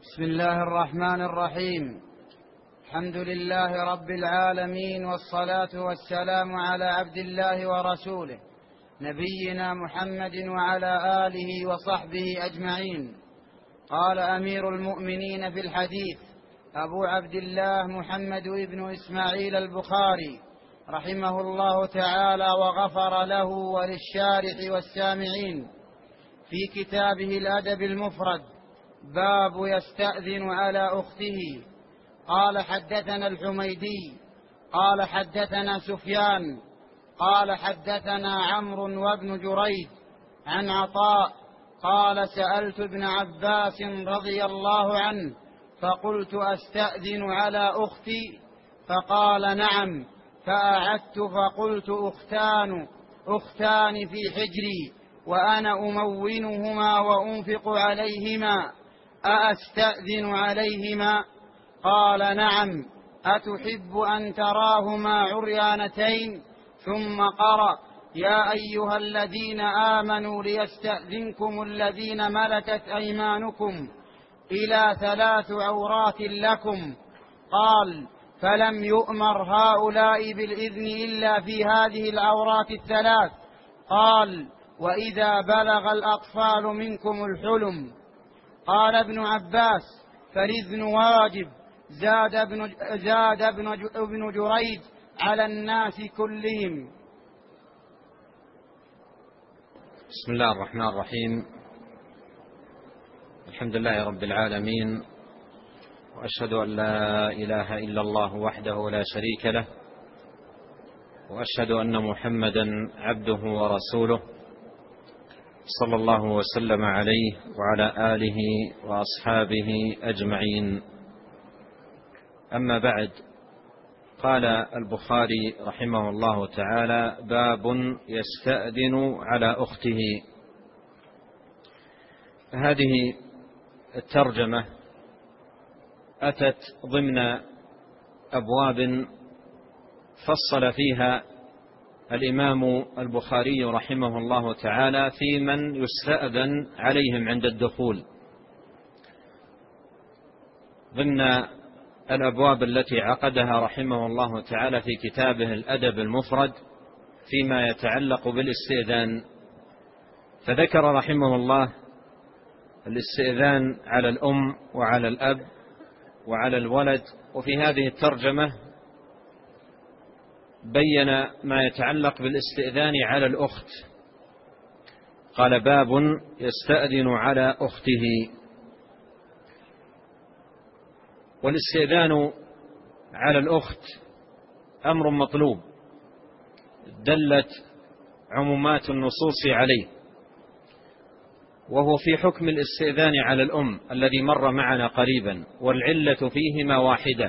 بسم الله الرحمن الرحيم. الحمد لله رب العالمين، والصلاة والسلام على عبد الله ورسوله نبينا محمد وعلى آله وصحبه أجمعين. قال أمير المؤمنين في الحديث أبو عبد الله محمد بن إسماعيل البخاري رحمه الله تعالى وغفر له وللشارح والسامعين في كتابه الأدب المفرد: باب يستأذن على أخته. قال حدثنا الحميدي قال حدثنا سفيان قال حدثنا عمرو وابن جريج عن عطاء قال: سألت ابن عباس رضي الله عنه فقلت: أستأذن على أختي؟ فقال: نعم. فأعدت فقلت: أختان في حجري وأنا أمونهما وأنفق عليهما، أأستأذن عليهما؟ قال: نعم. أتحب أن تراهما عريانتين؟ ثم قرأ: يا أيها الذين آمنوا ليستأذنكم الذين ملكت أيمانكم إلى 3 عورات لكم. قال: فلم يؤمر هؤلاء بالإذن إلا في هذه العورات 3. قال: وإذا بلغ الأطفال منكم الحلم. قال ابن عباس: فالإذن واجب. زاد ابن جريج: على الناس كلهم. بسم الله الرحمن الرحيم. الحمد لله رب العالمين، وأشهد أن لا إله إلا الله وحده لا شريك له، وأشهد أن محمدا عبده ورسوله، صلى الله وسلم عليه وعلى آله وأصحابه أجمعين. أما بعد، قال البخاري رحمه الله تعالى: باب يستأذن على أخته. هذه الترجمة أتت ضمن أبواب فصل فيها الإمام البخاري رحمه الله تعالى في من يستأذن عليهم عند الدخول، ضمن الأبواب التي عقدها رحمه الله تعالى في كتابه الأدب المفرد فيما يتعلق بالاستئذان. فذكر رحمه الله الاستئذان على الأم وعلى الأب وعلى الولد، وفي هذه الترجمة بين ما يتعلق بالاستئذان على الأخت. قال: باب يستأذن على أخته. والاستئذان على الأخت أمر مطلوب دلت عمومات النصوص عليه، وهو في حكم الاستئذان على الأم الذي مر معنا قريبا، والعلة فيهما واحدة.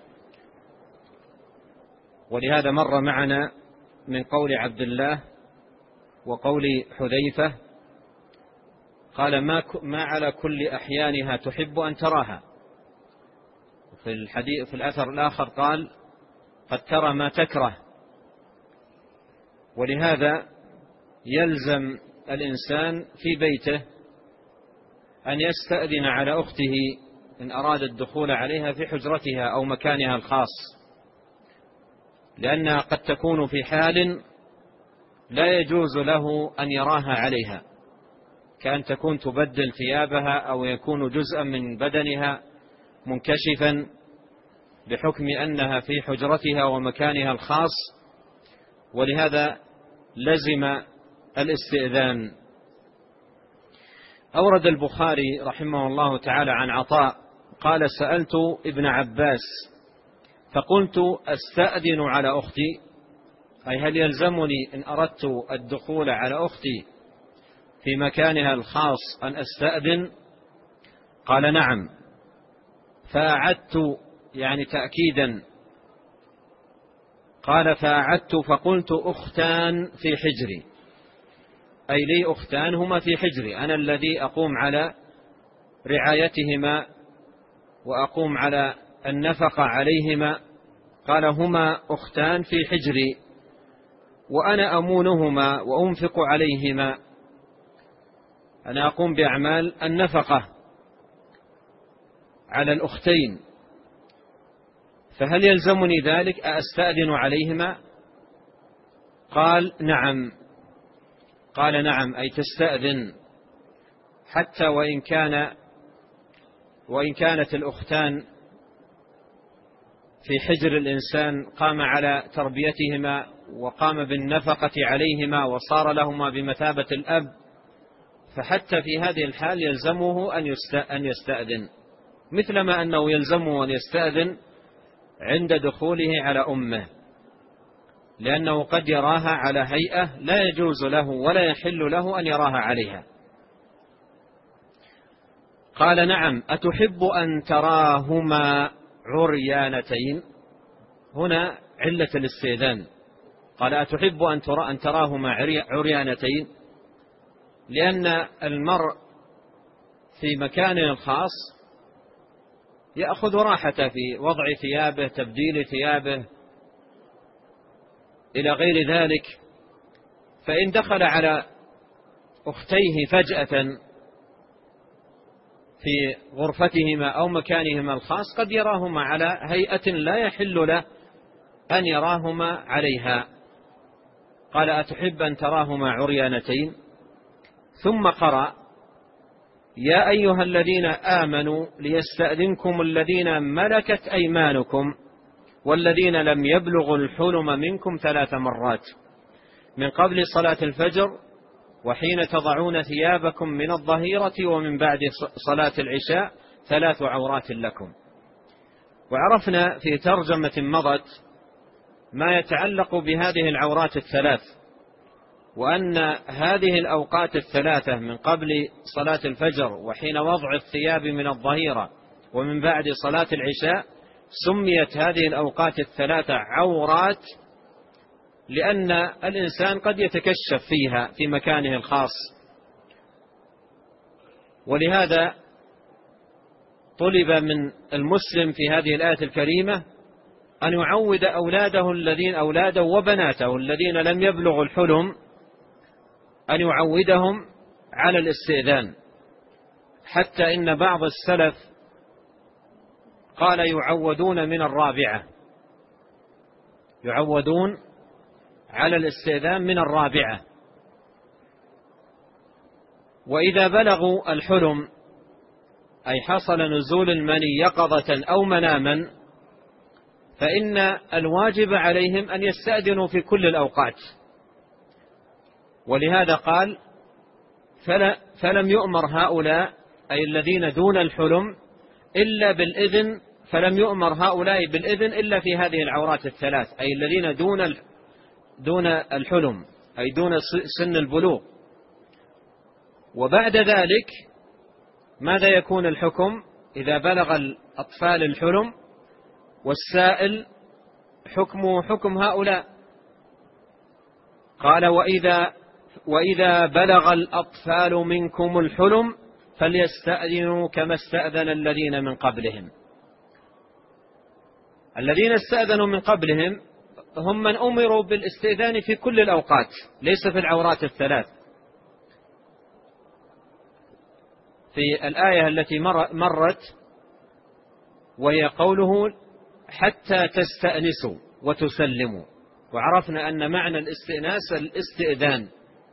ولهذا مر معنا من قول عبد الله وقول حذيفة، قال: ما على كل أحيانها تحب أن تراها. في الأثر الآخر قال: قد ترى ما تكره. ولهذا يلزم الإنسان في بيته أن يستأذن على أخته إن أراد الدخول عليها في حجرتها أو مكانها الخاص، لأنها قد تكون في حال لا يجوز له أن يراها عليها، كأن تكون تبدل ثيابها أو يكون جزءا من بدنها منكشفا بحكم أنها في حجرتها ومكانها الخاص. ولهذا لزم الاستئذان. أورد البخاري رحمه الله تعالى عن عطاء قال: سألت ابن عباس فقلت: أستأذن على أختي؟ أي هل يلزمني إن أردت الدخول على أختي في مكانها الخاص أن أستأذن؟ قال: نعم. فأعدت، يعني تأكيدا. قال: فأعدت فقلت: أختان في حجري، أي لي أختان هما في حجري، أنا الذي أقوم على رعايتهما وأقوم على النفقة عليهما. قال: هما أختان في حجري وأنا أمونهما وأنفق عليهما، أنا أقوم بأعمال النفقة. على الأختين، فهل يلزمني ذلك؟ أستأذن عليهما؟ قال نعم. قال نعم، أي تستأذن، حتى وإن كانت الأختان في حجر الإنسان قام على تربيتهما وقام بالنفقة عليهما وصار لهما بمثابة الأب، فحتى في هذه الحال يلزمه أن يستأذن، مثلما أنه يلزمه أن يستأذن عند دخوله على أمه، لأنه قد يراها على هيئة لا يجوز له ولا يحل له أن يراها عليها. قال نعم. أتحب أن تراهما عريانتين؟ هنا علة الاستئذان. قال أتحب أن تراهما عريانتين، لأن المرء في مكانه الخاص يأخذ راحته في وضع ثيابه، تبديل ثيابه، إلى غير ذلك، فإن دخل على أختيه فجأة في غرفتهما أو مكانهما الخاص قد يراهما على هيئة لا يحل له أن يراهما عليها. قال أتحب أن تراهما عريانتين؟ ثم قرأ يا أيها الذين آمنوا ليستأذنكم الذين ملكت أيمانكم والذين لم يبلغوا الحلم منكم 3 مرات من قبل صلاة الفجر وحين تضعون ثيابكم من الظهيرة ومن بعد صلاة العشاء 3 عورات لكم. وعرفنا في ترجمة مضت ما يتعلق بهذه العورات ال3، وأن هذه الأوقات ال3 من قبل صلاة الفجر وحين وضع الثياب من الظهيرة ومن بعد صلاة العشاء سميت هذه الأوقات ال3 عورات، لأن الإنسان قد يتكشف فيها في مكانه الخاص، ولهذا طلب من المسلم في هذه الآية الكريمة أن يعود أولاده وبناته الذين لم يبلغوا الحلم، أن يعودهم على الاستئذان، حتى إن بعض السلف قال يعودون من 4، يعودون على الاستئذان من 4. وإذا بلغوا الحلم أي حصل نزول المني يقظة أو مناما فإن الواجب عليهم أن يستأذنوا في كل الأوقات، ولهذا قال فلم يؤمر هؤلاء أي الذين دون الحلم إلا بالإذن، فلم يؤمر هؤلاء بالإذن إلا في هذه العورات ال3، أي الذين دون الحلم أي دون سن البلوغ. وبعد ذلك ماذا يكون الحكم؟ إذا بلغ الأطفال الحلم والسائل حكمه حكم هؤلاء. قال وإذا بلغ الأطفال منكم الحلم فليستأذنوا كما استأذن الذين من قبلهم. الذين استأذنوا من قبلهم هم من أمروا بالاستئذان في كل الأوقات، ليس في العورات ال3. في الآية التي مرت وهي قوله حتى تستأنسوا وتسلموا، وعرفنا أن معنى الاستئناس الاستئذان،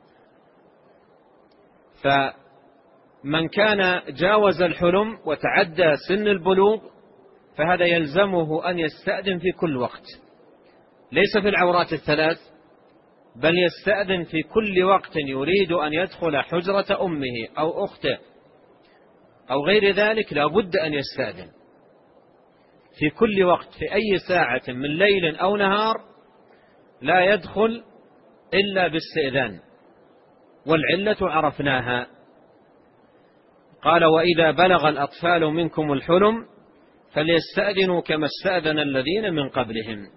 فمن كان جاوز الحلم وتعدى سن البلوغ فهذا يلزمه أن يستأذن في كل وقت، ليس في العورات ال3، بل يستأذن في كل وقت يريد أن يدخل حجرة أمه أو أخته أو غير ذلك، لا بد أن يستأذن في كل وقت في أي ساعة من ليل أو نهار، لا يدخل إلا باستئذان، والعلة عرفناها. قال وإذا بلغ الأطفال منكم الحلم فليستأذنوا كما استأذن الذين من قبلهم.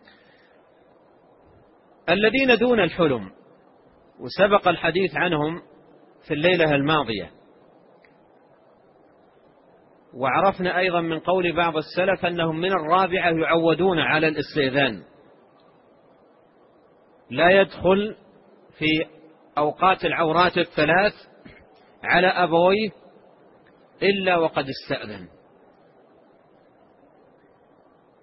الذين دون الحلم وسبق الحديث عنهم في الليلة الماضية، وعرفنا أيضا من قول بعض السلف أنهم من 4 يعودون على الاستئذان، لا يدخل في أوقات العورات ال3 على أبويه إلا وقد استأذن،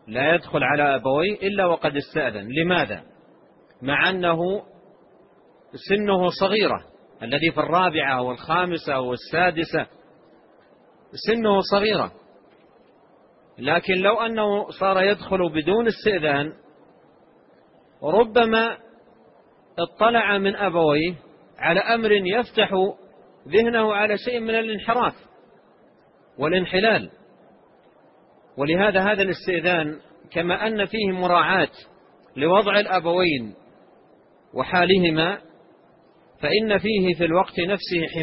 لا يدخل على أبويه إلا وقد استأذن. لماذا؟ مع أنه سنه صغيرة، الذي في الرابعة والخامسة والسادسة سنه صغيرة، لكن لو أنه صار يدخل بدون استئذان ربما اطلع من أبويه على أمر يفتح ذهنه على شيء من الانحراف والانحلال. ولهذا هذا الاستئذان كما أن فيه مراعاة لوضع الأبوين وحالهما، فإن فيه في الوقت نفسه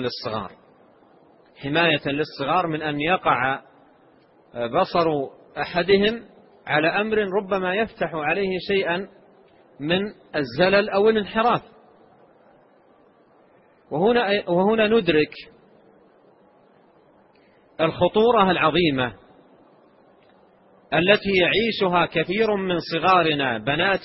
حماية للصغار من أن يقع بصر أحدهم على أمر ربما يفتح عليه شيئا من الزلل أو الانحراف. وهنا ندرك الخطورة العظيمة التي يعيشها كثير من صغارنا، بنات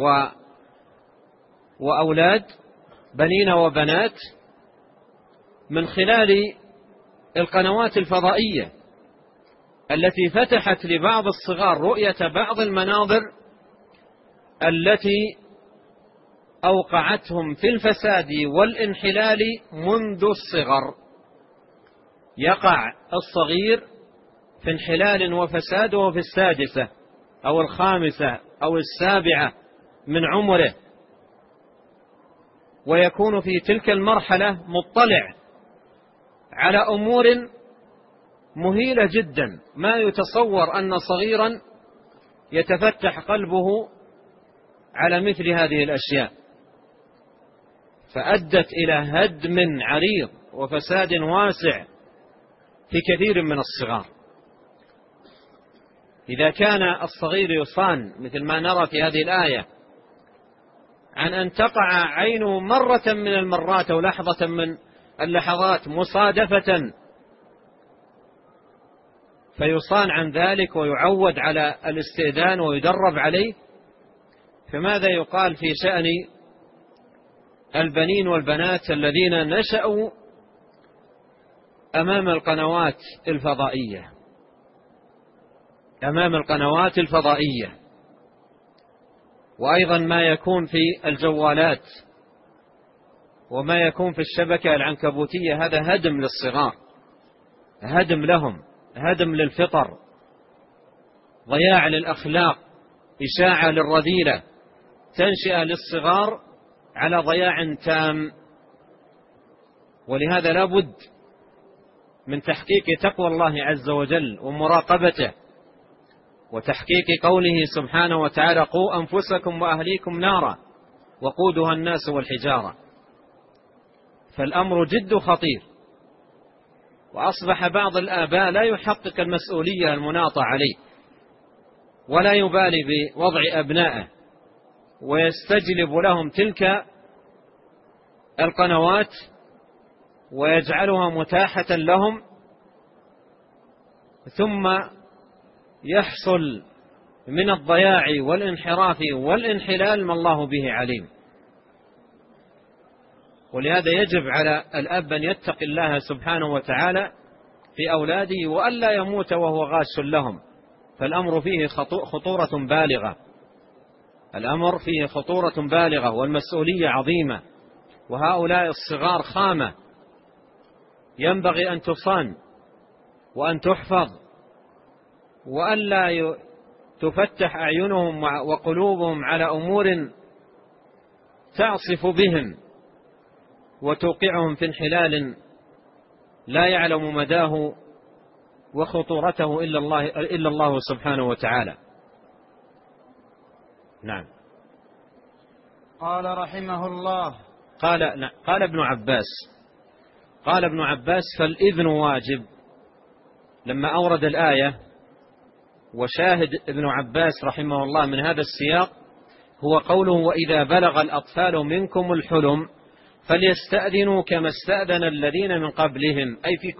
وأولاد، بنين وبنات، من خلال القنوات الفضائية التي فتحت لبعض الصغار رؤية بعض المناظر التي أوقعتهم في الفساد والانحلال منذ الصغر. يقع الصغير في انحلال وفساد وهو في السادسة أو الخامسة أو السابعة من عمره، ويكون في تلك المرحلة مطلع على أمور مهيلة جدا، ما يتصور أن صغيرا يتفتح قلبه على مثل هذه الأشياء، فأدت إلى هدم عريض وفساد واسع في كثير من الصغار. إذا كان الصغير يصان مثل ما نرى في هذه الآية عن أن تقع عينه مرة من المرات أو لحظة من اللحظات مصادفة فيصان عن ذلك ويعود على الاستئذان ويدرب عليه، فماذا يقال في شأن البنين والبنات الذين نشأوا أمام القنوات الفضائية، وأيضا ما يكون في الجوالات وما يكون في الشبكة العنكبوتية. هذا هدم للصغار، هدم لهم، هدم للفطر، ضياع للأخلاق، إشاعة للرذيلة، تنشئة للصغار على ضياع تام. ولهذا لا بد من تحقيق تقوى الله عز وجل ومراقبته، وتحقيق قوله سبحانه وتعالى: قوا أنفسكم وأهليكم نارا وقودها الناس والحجارة. فالأمر جد خطير، وأصبح بعض الآباء لا يحقق المسؤولية المناطة عليه ولا يبالي بوضع أبنائه، ويستجلب لهم تلك القنوات ويجعلها متاحة لهم، ثم يحصل من الضياع والانحراف والانحلال ما الله به عليم. ولهذا يجب على الأب أن يتقي الله سبحانه وتعالى في أولاده وألا يموت وهو غاش لهم، فالأمر فيه خطورة بالغة والمسؤولية عظيمة. وهؤلاء الصغار خامة ينبغي أن تصان وأن تحفظ، وألا تفتح أعينهم وقلوبهم على أمور تعصف بهم وتوقعهم في انحلال لا يعلم مداه وخطورته إلا الله سبحانه وتعالى. نعم. قال رحمه الله: قال ابن عباس: فالإذن واجب. لما أورد الآية، وشاهد ابن عباس رحمه الله من هذا السياق هو قوله: وإذا بلغ الأطفال منكم الحلم فليستأذنوا كما استأذن الذين من قبلهم، أي في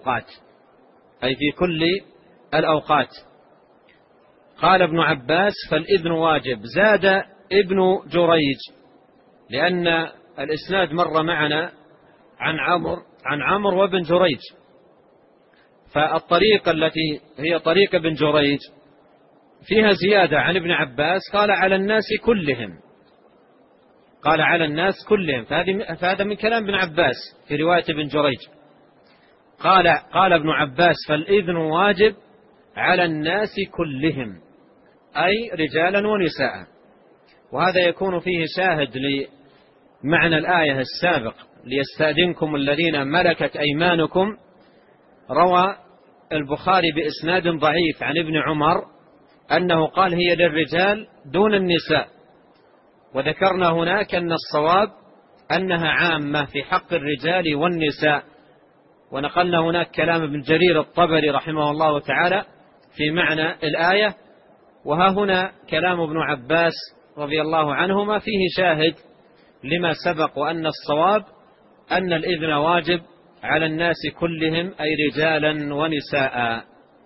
كل الأوقات. قال ابن عباس: فالإذن واجب. زاد ابن جريج، لأن الإسناد مر معنا عن عمرو وابن جريج، فالطريقة التي هي طريق ابن جريج فيها زيادة عن ابن عباس، قال على الناس كلهم، قال على الناس كلهم، فهذا من كلام ابن عباس في رواية ابن جريج. قال ابن عباس فالإذن واجب على الناس كلهم، أي رجالا ونساء. وهذا يكون فيه شاهد لمعنى الآية السابق ليستأذنكم الذين ملكت أيمانكم. روى البخاري بإسناد ضعيف عن ابن عمر أنه قال هي للرجال دون النساء، وذكرنا هناك أن الصواب أنها عامة في حق الرجال والنساء، ونقلنا هناك كلام ابن جرير الطبري رحمه الله تعالى في معنى الآية. وها هنا كلام ابن عباس رضي الله عنهما فيه شاهد لما سبق، وأن الصواب أن الإذن واجب على الناس كلهم، أي رجالا ونساء.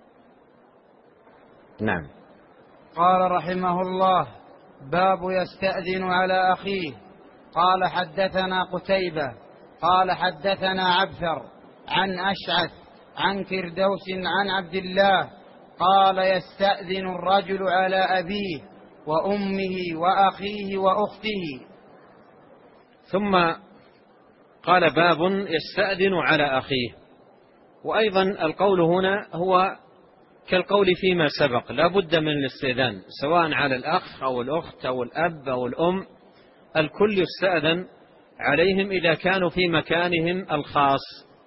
نعم. قال رحمه الله: باب يستأذن على أخيه. قال حدثنا قتيبة قال حدثنا عبثر عن أشعث عن كردوس عن عبد الله قال: يستأذن الرجل على أبيه وأمه وأخيه وأخته. ثم قال: باب يستأذن على أخيه. وأيضا القول هنا هو كالقول فيما سبق، لا بد من الاستئذان، سواء على الأخ أو الأخت أو الأب أو الأم، الكل يستأذن عليهم إذا كانوا في مكانهم الخاص.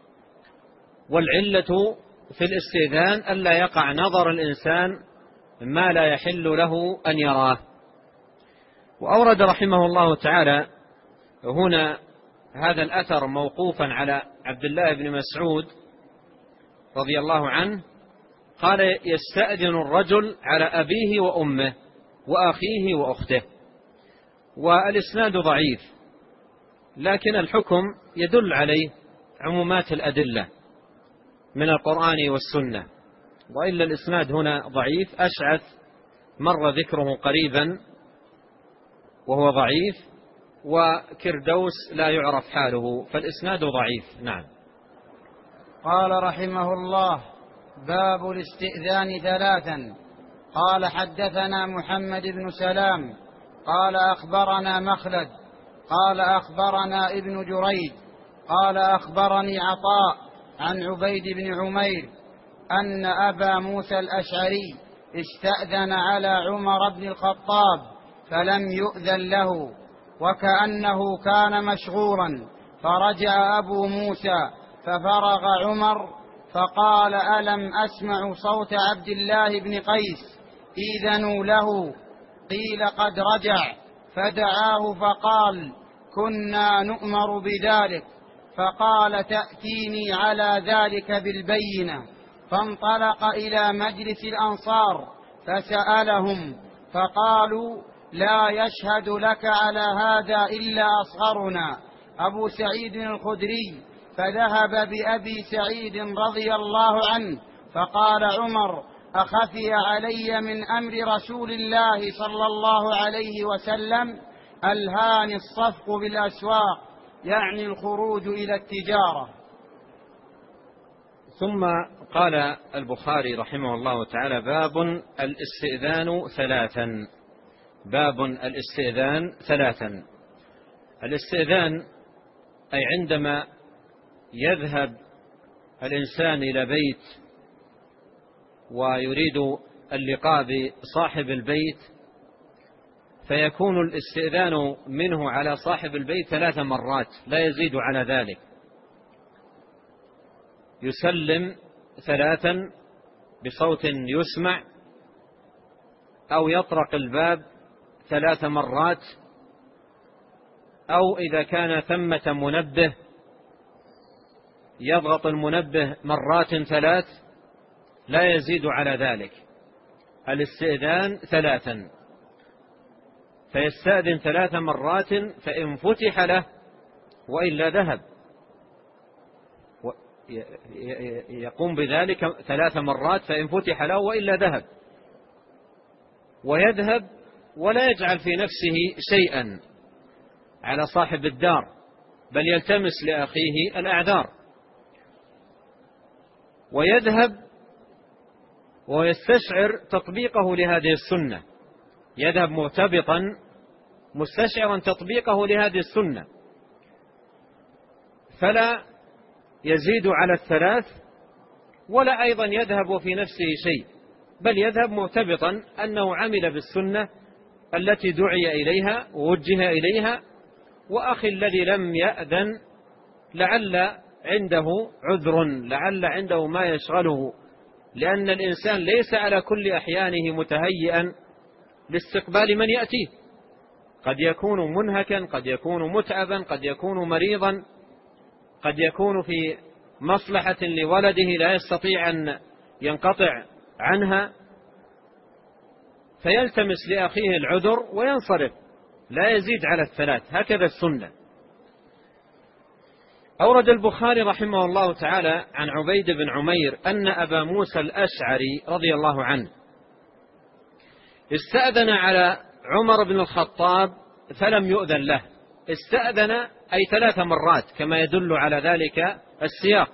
والعلة في الاستئذان ألا يقع نظر الإنسان ما لا يحل له أن يراه. وأورد رحمه الله تعالى هنا هذا الأثر موقوفا على عبد الله بن مسعود رضي الله عنه، قال: يستأذن الرجل على أبيه وأمه وأخيه وأخته. والإسناد ضعيف، لكن الحكم يدل عليه عمومات الأدلة من القرآن والسنة، وإلا الإسناد هنا ضعيف. أشعث مر ذكره قريبا وهو ضعيف، وكردوس لا يعرف حاله، فالإسناد ضعيف. نعم. قال رحمه الله: باب الاستئذان ثلاثا. قال حدثنا محمد بن سلام قال أخبرنا مخلد قال أخبرنا ابن جريج قال أخبرني عطاء عن عبيد بن عمير أن أبا موسى الأشعري استأذن على عمر بن الخطاب فلم يؤذن له، وكأنه كان مشغولا، فرجع أبو موسى ففرغ عمر فقال: ألم أسمع صوت عبد الله بن قيس؟ إذنوا له. قيل: قد رجع. فدعاه فقال: كنا نؤمر بذلك. فقال: تأتيني على ذلك بالبينة. فانطلق إلى مجلس الأنصار فسألهم، فقالوا: لا يشهد لك على هذا إلا أصغرنا أبو سعيد الخدري. فذهب بأبي سعيد رضي الله عنه، فقال عمر: أخفي علي من أمر رسول الله صلى الله عليه وسلم ألهاني الصفق بالأسواق، يعني الخروج إلى التجارة. ثم قال البخاري رحمه الله تعالى: باب الاستئذان ثلاثا. باب الاستئذان ثلاثا. الاستئذان أي عندما يذهب الإنسان إلى بيت ويريد اللقاء بصاحب البيت، فيكون الاستئذان منه على صاحب البيت 3 مرات لا يزيد على ذلك. يسلم 3 بصوت يسمع، أو يطرق الباب 3 مرات، أو إذا كان ثمة منبه يضغط المنبه مرات 3 لا يزيد على ذلك. الاستئذان 3، فيستأذن 3 مرات، فإن فتح له وإلا ذهب. يقوم بذلك 3 مرات، فإن فتح له وإلا ذهب، ويذهب ولا يجعل في نفسه شيئا على صاحب الدار، بل يلتمس لأخيه الأعذار، ويذهب ويستشعر تطبيقه لهذه السنة، يذهب مرتبطا مستشعرا تطبيقه لهذه السنة، فلا يزيد على 3 ولا أيضا يذهب في نفسه شيء، بل يذهب مرتبطا أنه عمل بالسنة التي دعي إليها ووجه إليها. وأخي الذي لم يأذن لعل عنده عذر، لعل عنده ما يشغله، لأن الإنسان ليس على كل أحيانه متهيئا لاستقبال من يأتيه، قد يكون منهكا، قد يكون متعبا، قد يكون مريضا، قد يكون في مصلحة لولده لا يستطيع أن ينقطع عنها، فيلتمس لأخيه العذر وينصرف، لا يزيد على 3، هكذا السنة. أورد البخاري رحمه الله تعالى عن عبيد بن عمير أن أبا موسى الأشعري رضي الله عنه استأذن على عمر بن الخطاب فلم يؤذن له. استأذن أي 3 مرات كما يدل على ذلك السياق،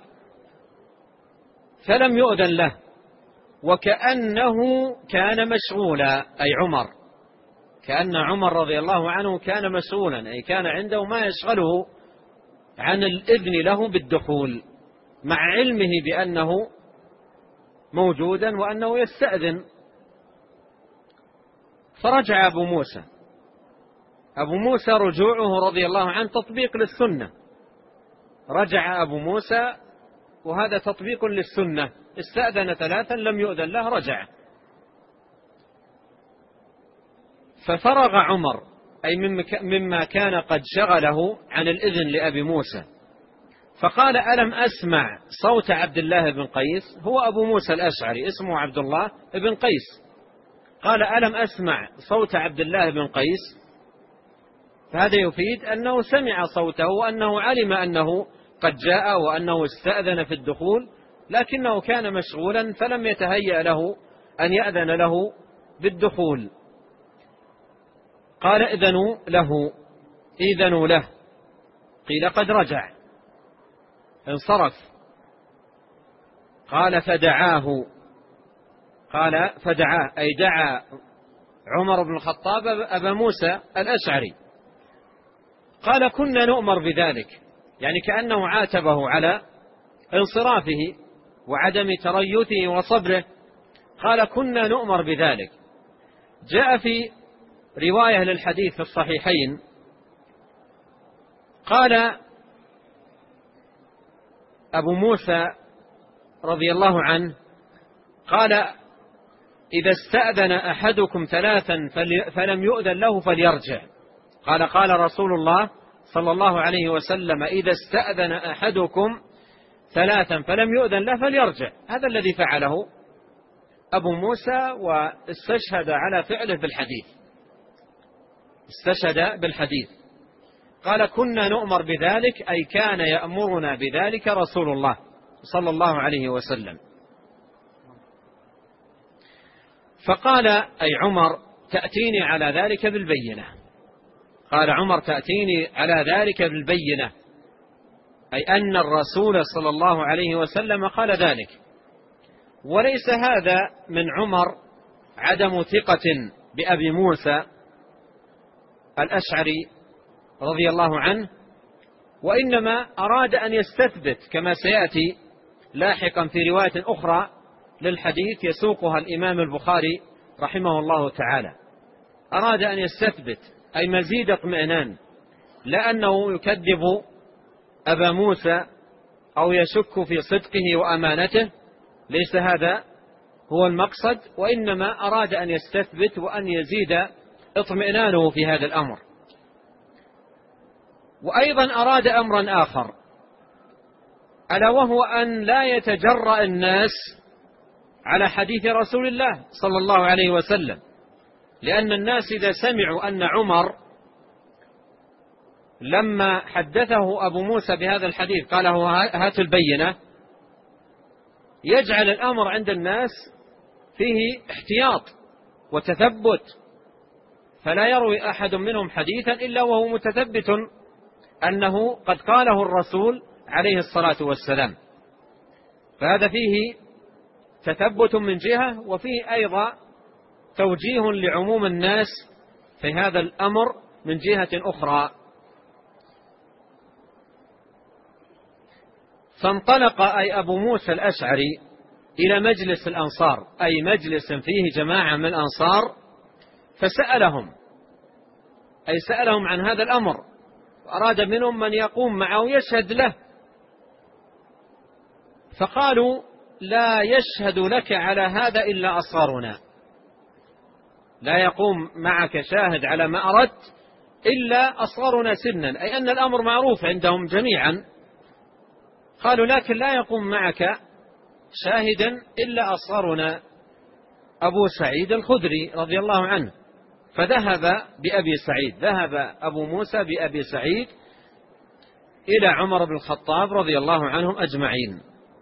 فلم يؤذن له، وكأنه كان مشغولا، أي عمر، كأن عمر رضي الله عنه كان مسؤولا، أي كان عنده ما يشغله عن الإذن له بالدخول، مع علمه بأنه موجودا وأنه يستأذن. فرجع أبو موسى رجوعه رضي الله عنه تطبيق للسنة، رجع أبو موسى وهذا تطبيق للسنة، استأذن 3 لم يؤذن له رجع. ففرغ عمر أي مما كان قد شغله عن الإذن لأبي موسى، فقال ألم أسمع صوت عبد الله بن قيس؟ هو أبو موسى الأشعري اسمه عبد الله بن قيس، قال ألم أسمع صوت عبد الله بن قيس؟ فهذا يفيد أنه سمع صوته وأنه علم أنه قد جاء وأنه استأذن في الدخول، لكنه كان مشغولا فلم يتهيأ له أن يأذن له بالدخول. قال إذنوا له، قيل قد رجع انصرف. قال فدعاه أي دعا عمر بن الخطاب أبا موسى الأشعري. قال كنا نؤمر بذلك، يعني كأنه عاتبه على انصرافه وعدم تريثه وصبره. قال كنا نؤمر بذلك. جاء في رواية للحديث في الصحيحين قال أبو موسى رضي الله عنه قال إذا استأذن أحدكم 3 فلم يؤذن له فليرجع. قال رسول الله صلى الله عليه وسلم إذا استأذن أحدكم 3 فلم يؤذن له فليرجع. هذا الذي فعله أبو موسى، واستشهد على فعله بالحديث، استشهد بالحديث. قال كنا نؤمر بذلك أي كان يأمرنا بذلك رسول الله صلى الله عليه وسلم. فقال أي عمر تأتيني على ذلك بالبينة، قال عمر تأتيني على ذلك بالبينة، أي أن الرسول صلى الله عليه وسلم قال ذلك. وليس هذا من عمر عدم ثقة بأبي موسى الأشعري رضي الله عنه، وإنما أراد أن يستثبت كما سيأتي لاحقا في رواية أخرى للحديث يسوقها الإمام البخاري رحمه الله تعالى، أراد أن يستثبت أي مزيد اطمئنان، لا أنه يكذب أبا موسى أو يشك في صدقه وأمانته، ليس هذا هو المقصد، وإنما أراد أن يستثبت وأن يزيد اطمئنانه في هذا الأمر. وأيضا أراد أمرا آخر، ألا وهو أن لا يتجرأ الناس على حديث رسول الله صلى الله عليه وسلم، لأن الناس إذا سمعوا أن عمر لما حدثه أبو موسى بهذا الحديث قال له هات البينة، يجعل الأمر عند الناس فيه احتياط وتثبت، فلا يروي أحد منهم حديثا إلا وهو متثبت أنه قد قاله الرسول عليه الصلاة والسلام. فهذا فيه تثبت من جهة، وفيه أيضا توجيه لعموم الناس في هذا الأمر من جهة أخرى. فانطلق أي أبو موسى الأشعري إلى مجلس الأنصار، أي مجلس فيه جماعة من الأنصار، فسألهم، أي سألهم عن هذا الأمر، وأراد منهم من يقوم معه يشهد له، فقالوا: لا يشهد لك على هذا إلا أصغرنا، لا يقوم معك شاهد على ما أردت إلا أصغرنا سنا، أي أن الأمر معروف عندهم جميعا. قالوا: لكن لا يقوم معك شاهدا إلا أصغرنا أبو سعيد الخدري رضي الله عنه. فذهب بأبي سعيد، ذهب أبو موسى بأبي سعيد إلى عمر بن الخطاب رضي الله عنهم أجمعين.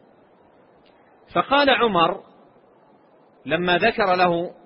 فقال عمر لما ذكر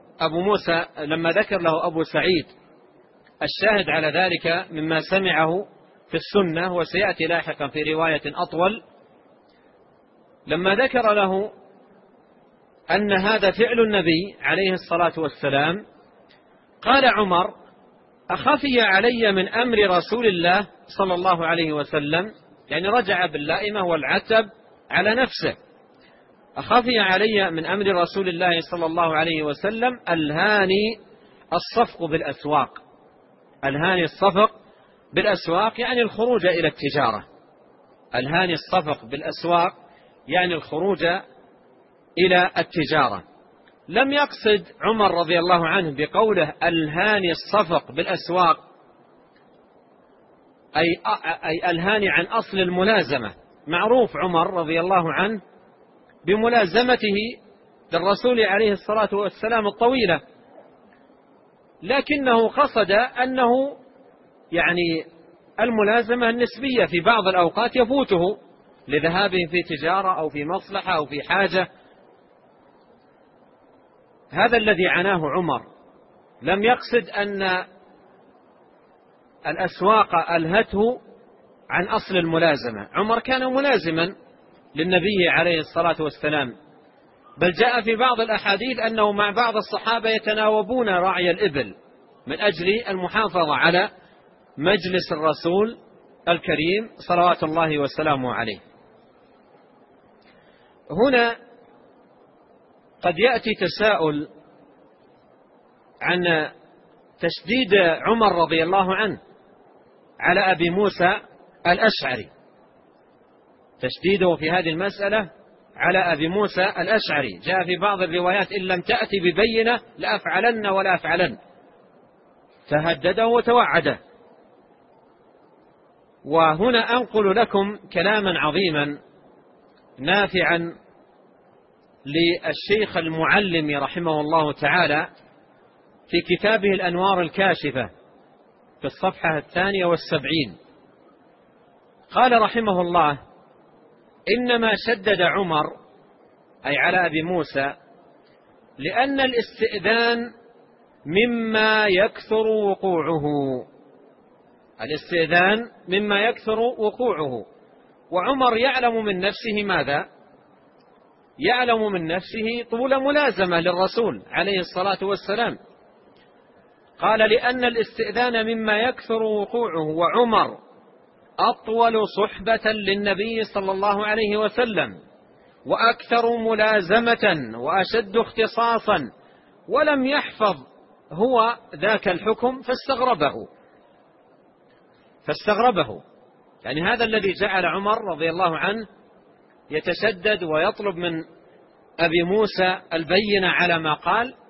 له أبو سعيد الشاهد على ذلك مما سمعه في السنة، وسيأتي لاحقا في رواية أطول، لما ذكر له أن هذا فعل النبي عليه الصلاة والسلام، قال عمر: أخفي علي من أمر رسول الله صلى الله عليه وسلم، يعني رجع باللائمة والعتب على نفسه، أخفي علي من أمر رسول الله صلى الله عليه وسلم الهاني الصفق بالأسواق. الهاني الصفق بالأسواق يعني الخروج إلى التجارة، الهاني الصفق بالأسواق يعني الخروج إلى التجارة. لم يقصد عمر رضي الله عنه بقوله الهاني الصفق بالأسواق أي الهاني عن أصل الملازمة، معروف عمر رضي الله عنه بملازمته للرسول عليه الصلاة والسلام الطويلة، لكنه قصد أنه يعني الملازمة النسبية في بعض الأوقات يفوته لذهابه في تجارة أو في مصلحة أو في حاجة. هذا الذي عناه عمر، لم يقصد أن الأسواق ألهته عن أصل الملازمة. عمر كان ملازما للنبي عليه الصلاة والسلام، بل جاء في بعض الأحاديث أنه مع بعض الصحابة يتناوبون رعي الإبل من أجل المحافظة على مجلس الرسول الكريم صلوات الله وسلامه عليه. هنا قد يأتي تساؤل عن تشديد عمر رضي الله عنه على أبي موسى الأشعري، تشديده في هذه المسألة على أبي موسى الأشعري. جاء في بعض الروايات: إن لم تأتي ببينة لأفعلن ولا أفعلن، تهدده وتوعده. وهنا أنقل لكم كلاما عظيما نافعا للشيخ المعلم رحمه الله تعالى في كتابه الأنوار الكاشفة في الصفحة 72. قال رحمه الله: إنما شدد عمر أي على أبي موسى لأن الاستئذان مما يكثر وقوعه، الاستئذان مما يكثر وقوعه، وعمر يعلم من نفسه ماذا؟ يعلم من نفسه طول ملازمة للرسول عليه الصلاة والسلام. قال: لأن الاستئذان مما يكثر وقوعه، وعمر أطول صحبة للنبي صلى الله عليه وسلم، وأكثر ملازمة، وأشد اختصاصا، ولم يحفظ هو ذاك الحكم فاستغربه. يعني هذا الذي جعل عمر رضي الله عنه يتشدد ويطلب من أبي موسى البينة على ما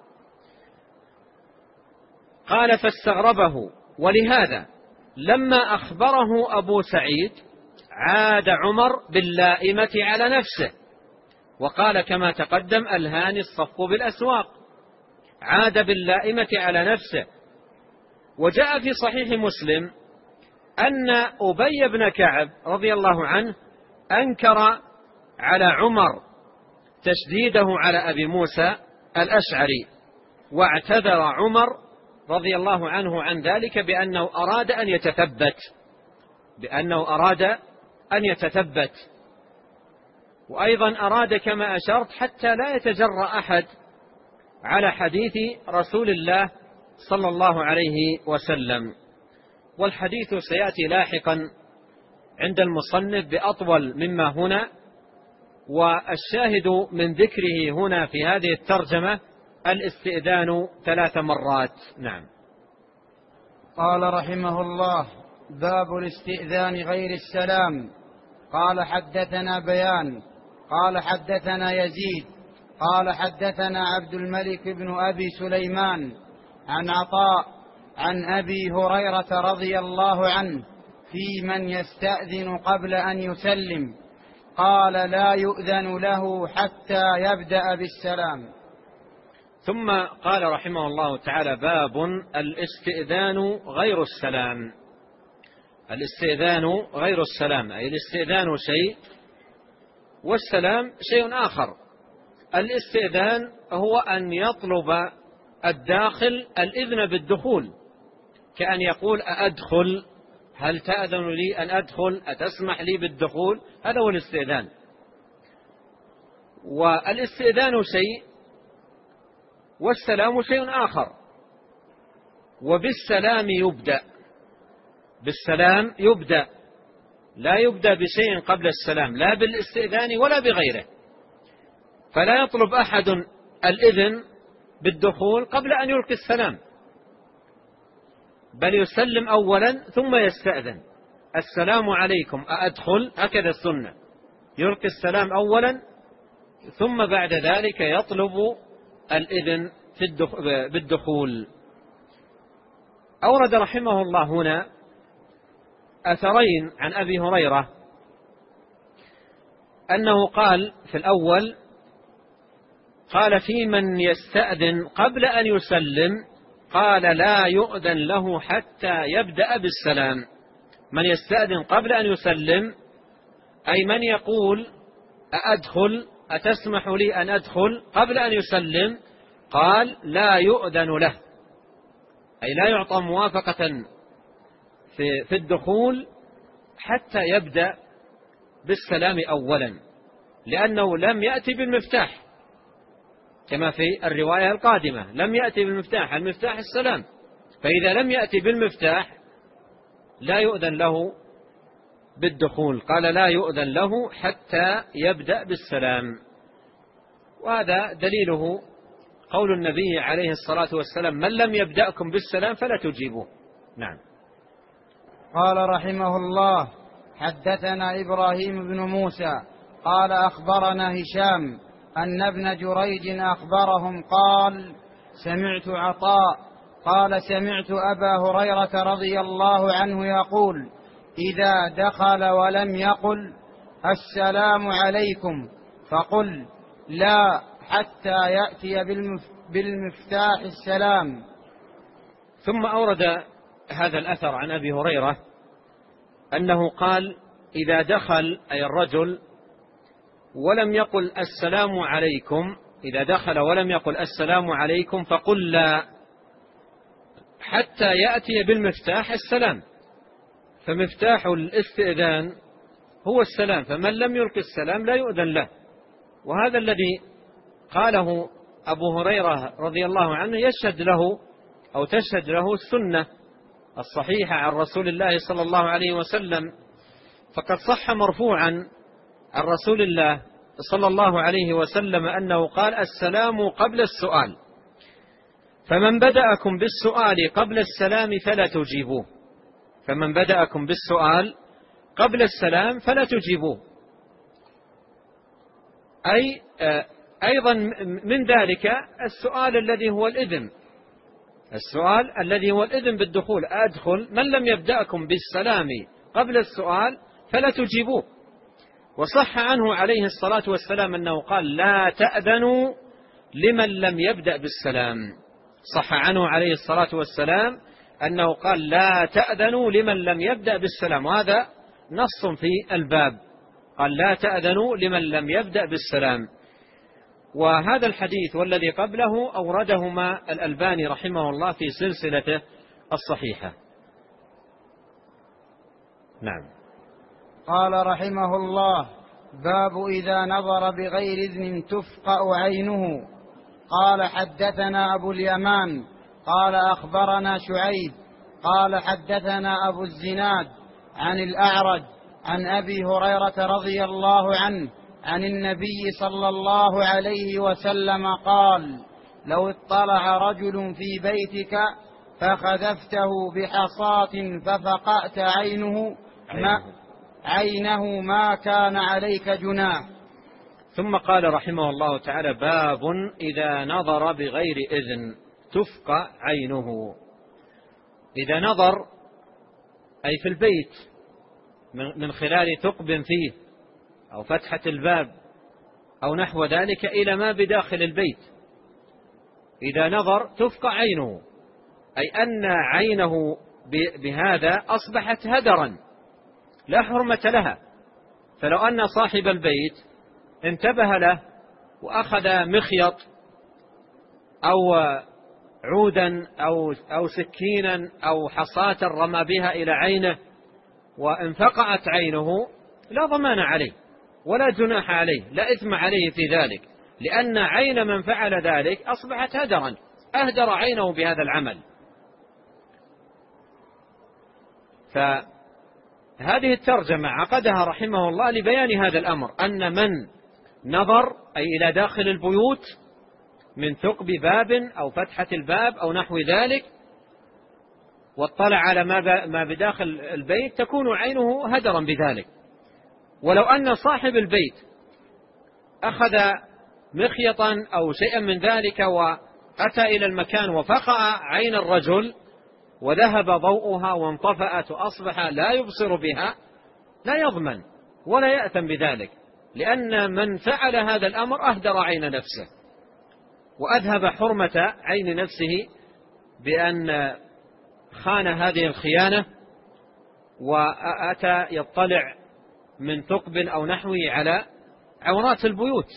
قال فاستغربه. ولهذا لما أخبره أبو سعيد عاد عمر باللائمة على نفسه، وقال كما تقدم: الهاني الصفق بالأسواق، عاد باللائمة على نفسه. وجاء في صحيح مسلم أن أبي بن كعب رضي الله عنه أنكر على عمر تشديده على أبي موسى الأشعري، واعتذر عمر رضي الله عنه عن ذلك بأنه أراد أن يتثبت. وأيضا أراد كما أشرت حتى لا يتجرأ أحد على حديث رسول الله صلى الله عليه وسلم. والحديث سيأتي لاحقا عند المصنف بأطول مما هنا، والشاهد من ذكره هنا في هذه الترجمة الاستئذان 3 مرات. نعم. قال رحمه الله: باب الاستئذان غير السلام. قال حدثنا بيان قال حدثنا يزيد قال حدثنا عبد الملك بن أبي سليمان عن عطاء عن أبي هريرة رضي الله عنه في من يستأذن قبل أن يسلم، قال: لا يؤذن له حتى يبدأ بالسلام. ثم قال رحمه الله تعالى: باب الاستئذان غير السلام. الاستئذان غير السلام، أي الاستئذان شيء والسلام شيء آخر. الاستئذان هو أن يطلب الداخل الإذن بالدخول، كأن يقول: أأدخل؟ هل تأذن لي أن أدخل؟ أتسمح لي بالدخول؟ هذا هو الاستئذان. والاستئذان شيء والسلام شيء آخر. وبالسلام يبدأ، بالسلام يبدأ، لا يبدأ بشيء قبل السلام، لا بالاستئذان ولا بغيره. فلا يطلب أحد الإذن بالدخول قبل أن يلقي السلام، بل يسلم أولا ثم يستأذن: السلام عليكم، أأدخل؟ هكذا السنة، يلقي السلام أولا ثم بعد ذلك يطلب الإذن بالدخول. أورد رحمه الله هنا أثرين عن أبي هريرة أنه قال في الأول: قال: في من يستأذن قبل أن يسلم، قال: لا يؤذن له حتى يبدأ بالسلام. من يستأذن قبل أن يسلم، أي من يقول: أأدخل؟ أتسمح لي أن أدخل؟ قبل أن يسلم، قال: لا يؤذن له، أي لا يعطى موافقة في الدخول حتى يبدأ بالسلام أولا، لأنه لم يأتي بالمفتاح كما في الرواية القادمة، لم يأتي بالمفتاح، المفتاح السلام، فإذا لم يأتي بالمفتاح لا يؤذن له بالدخول. قال: لا يؤذن له حتى يبدأ بالسلام. وهذا دليله قول النبي عليه الصلاة والسلام: من لم يبدأكم بالسلام فلا تجيبوه. نعم. قال رحمه الله: حدثنا إبراهيم بن موسى قال أخبرنا هشام أن ابن جريج أخبرهم قال: سمعت عطاء قال: سمعت أبا هريرة رضي الله عنه يقول: إذا دخل ولم يقل السلام عليكم فقل لا حتى يأتي بالمفتاح السلام. ثم أورد هذا الأثر عن أبي هريرة أنه قال: إذا دخل، أي الرجل، ولم يقل السلام عليكم، إذا دخل ولم يقل السلام عليكم فقل لا حتى يأتي بالمفتاح السلام. فمفتاح الاستئذان هو السلام، فمن لم يلقي السلام لا يؤذن له. وهذا الذي قاله أبو هريرة رضي الله عنه يشهد له أو تشهد له السنة الصحيحة عن رسول الله صلى الله عليه وسلم. فقد صح مرفوعا عن رسول الله صلى الله عليه وسلم أنه قال: السلام قبل السؤال، فمن بدأكم بالسؤال قبل السلام فلا تجيبوه. فمن بدأكم بالسؤال قبل السلام فلا تجيبوه. أي أيضا من ذلك السؤال الذي هو الإذن، السؤال الذي هو الإذن بالدخول: أدخل؟ من لم يبدأكم بالسلام قبل السؤال فلا تجيبوه. وصح عنه عليه الصلاة والسلام أنه قال: لا تأذنوا لمن لم يبدأ بالسلام. صح عنه عليه الصلاة والسلام أنه قال: لا تأذنوا لمن لم يبدأ بالسلام، وهذا نص في الباب، قال: لا تأذنوا لمن لم يبدأ بالسلام. وهذا الحديث والذي قبله أوردهما الألباني رحمه الله في سلسلته الصحيحة. نعم. قال رحمه الله: باب إذا نظر بغير إذن تفقأ عينه. قال حدثنا أبو اليمان قال أخبرنا شعيب قال حدثنا أبو الزناد عن الأعرج عن أبي هريرة رضي الله عنه عن النبي صلى الله عليه وسلم قال: لو اطلع رجل في بيتك فخذفته بحصاة ففقأت عينه ما كان عليك جناح. ثم قال رحمه الله تعالى: باب إذا نظر بغير إذن تفقأ عينه. إذا نظر أي في البيت من خلال ثقب فيه أو فتحة الباب أو نحو ذلك إلى ما بداخل البيت، إذا نظر تفقأ عينه، أي أن عينه بهذا أصبحت هدرا لا حرمة لها. فلو أن صاحب البيت انتبه له وأخذ مخيط أو عودا أو سكينا أو حصاة رمى بها إلى عينه وانفقعت عينه، لا ضمان عليه ولا جناح عليه، لا إثم عليه في ذلك، لأن عين من فعل ذلك أصبحت هدرا، أهدر عينه بهذا العمل. فهذه الترجمة عقدها رحمه الله لبيان هذا الأمر، أن من نظر أي إلى داخل البيوت من ثقب باب أو فتحة الباب أو نحو ذلك واطلع على ما بداخل البيت تكون عينه هدرا بذلك. ولو أن صاحب البيت أخذ مخيطا أو شيئا من ذلك وأتى إلى المكان وفقع عين الرجل وذهب ضوءها وانطفأت وأصبح لا يبصر بها، لا يضمن ولا يأثم بذلك، لأن من فعل هذا الأمر أهدر عين نفسه وأذهب حرمة عين نفسه بأن خان هذه الخيانة وأتى يطلع من ثقب أو نحوه على عورات البيوت.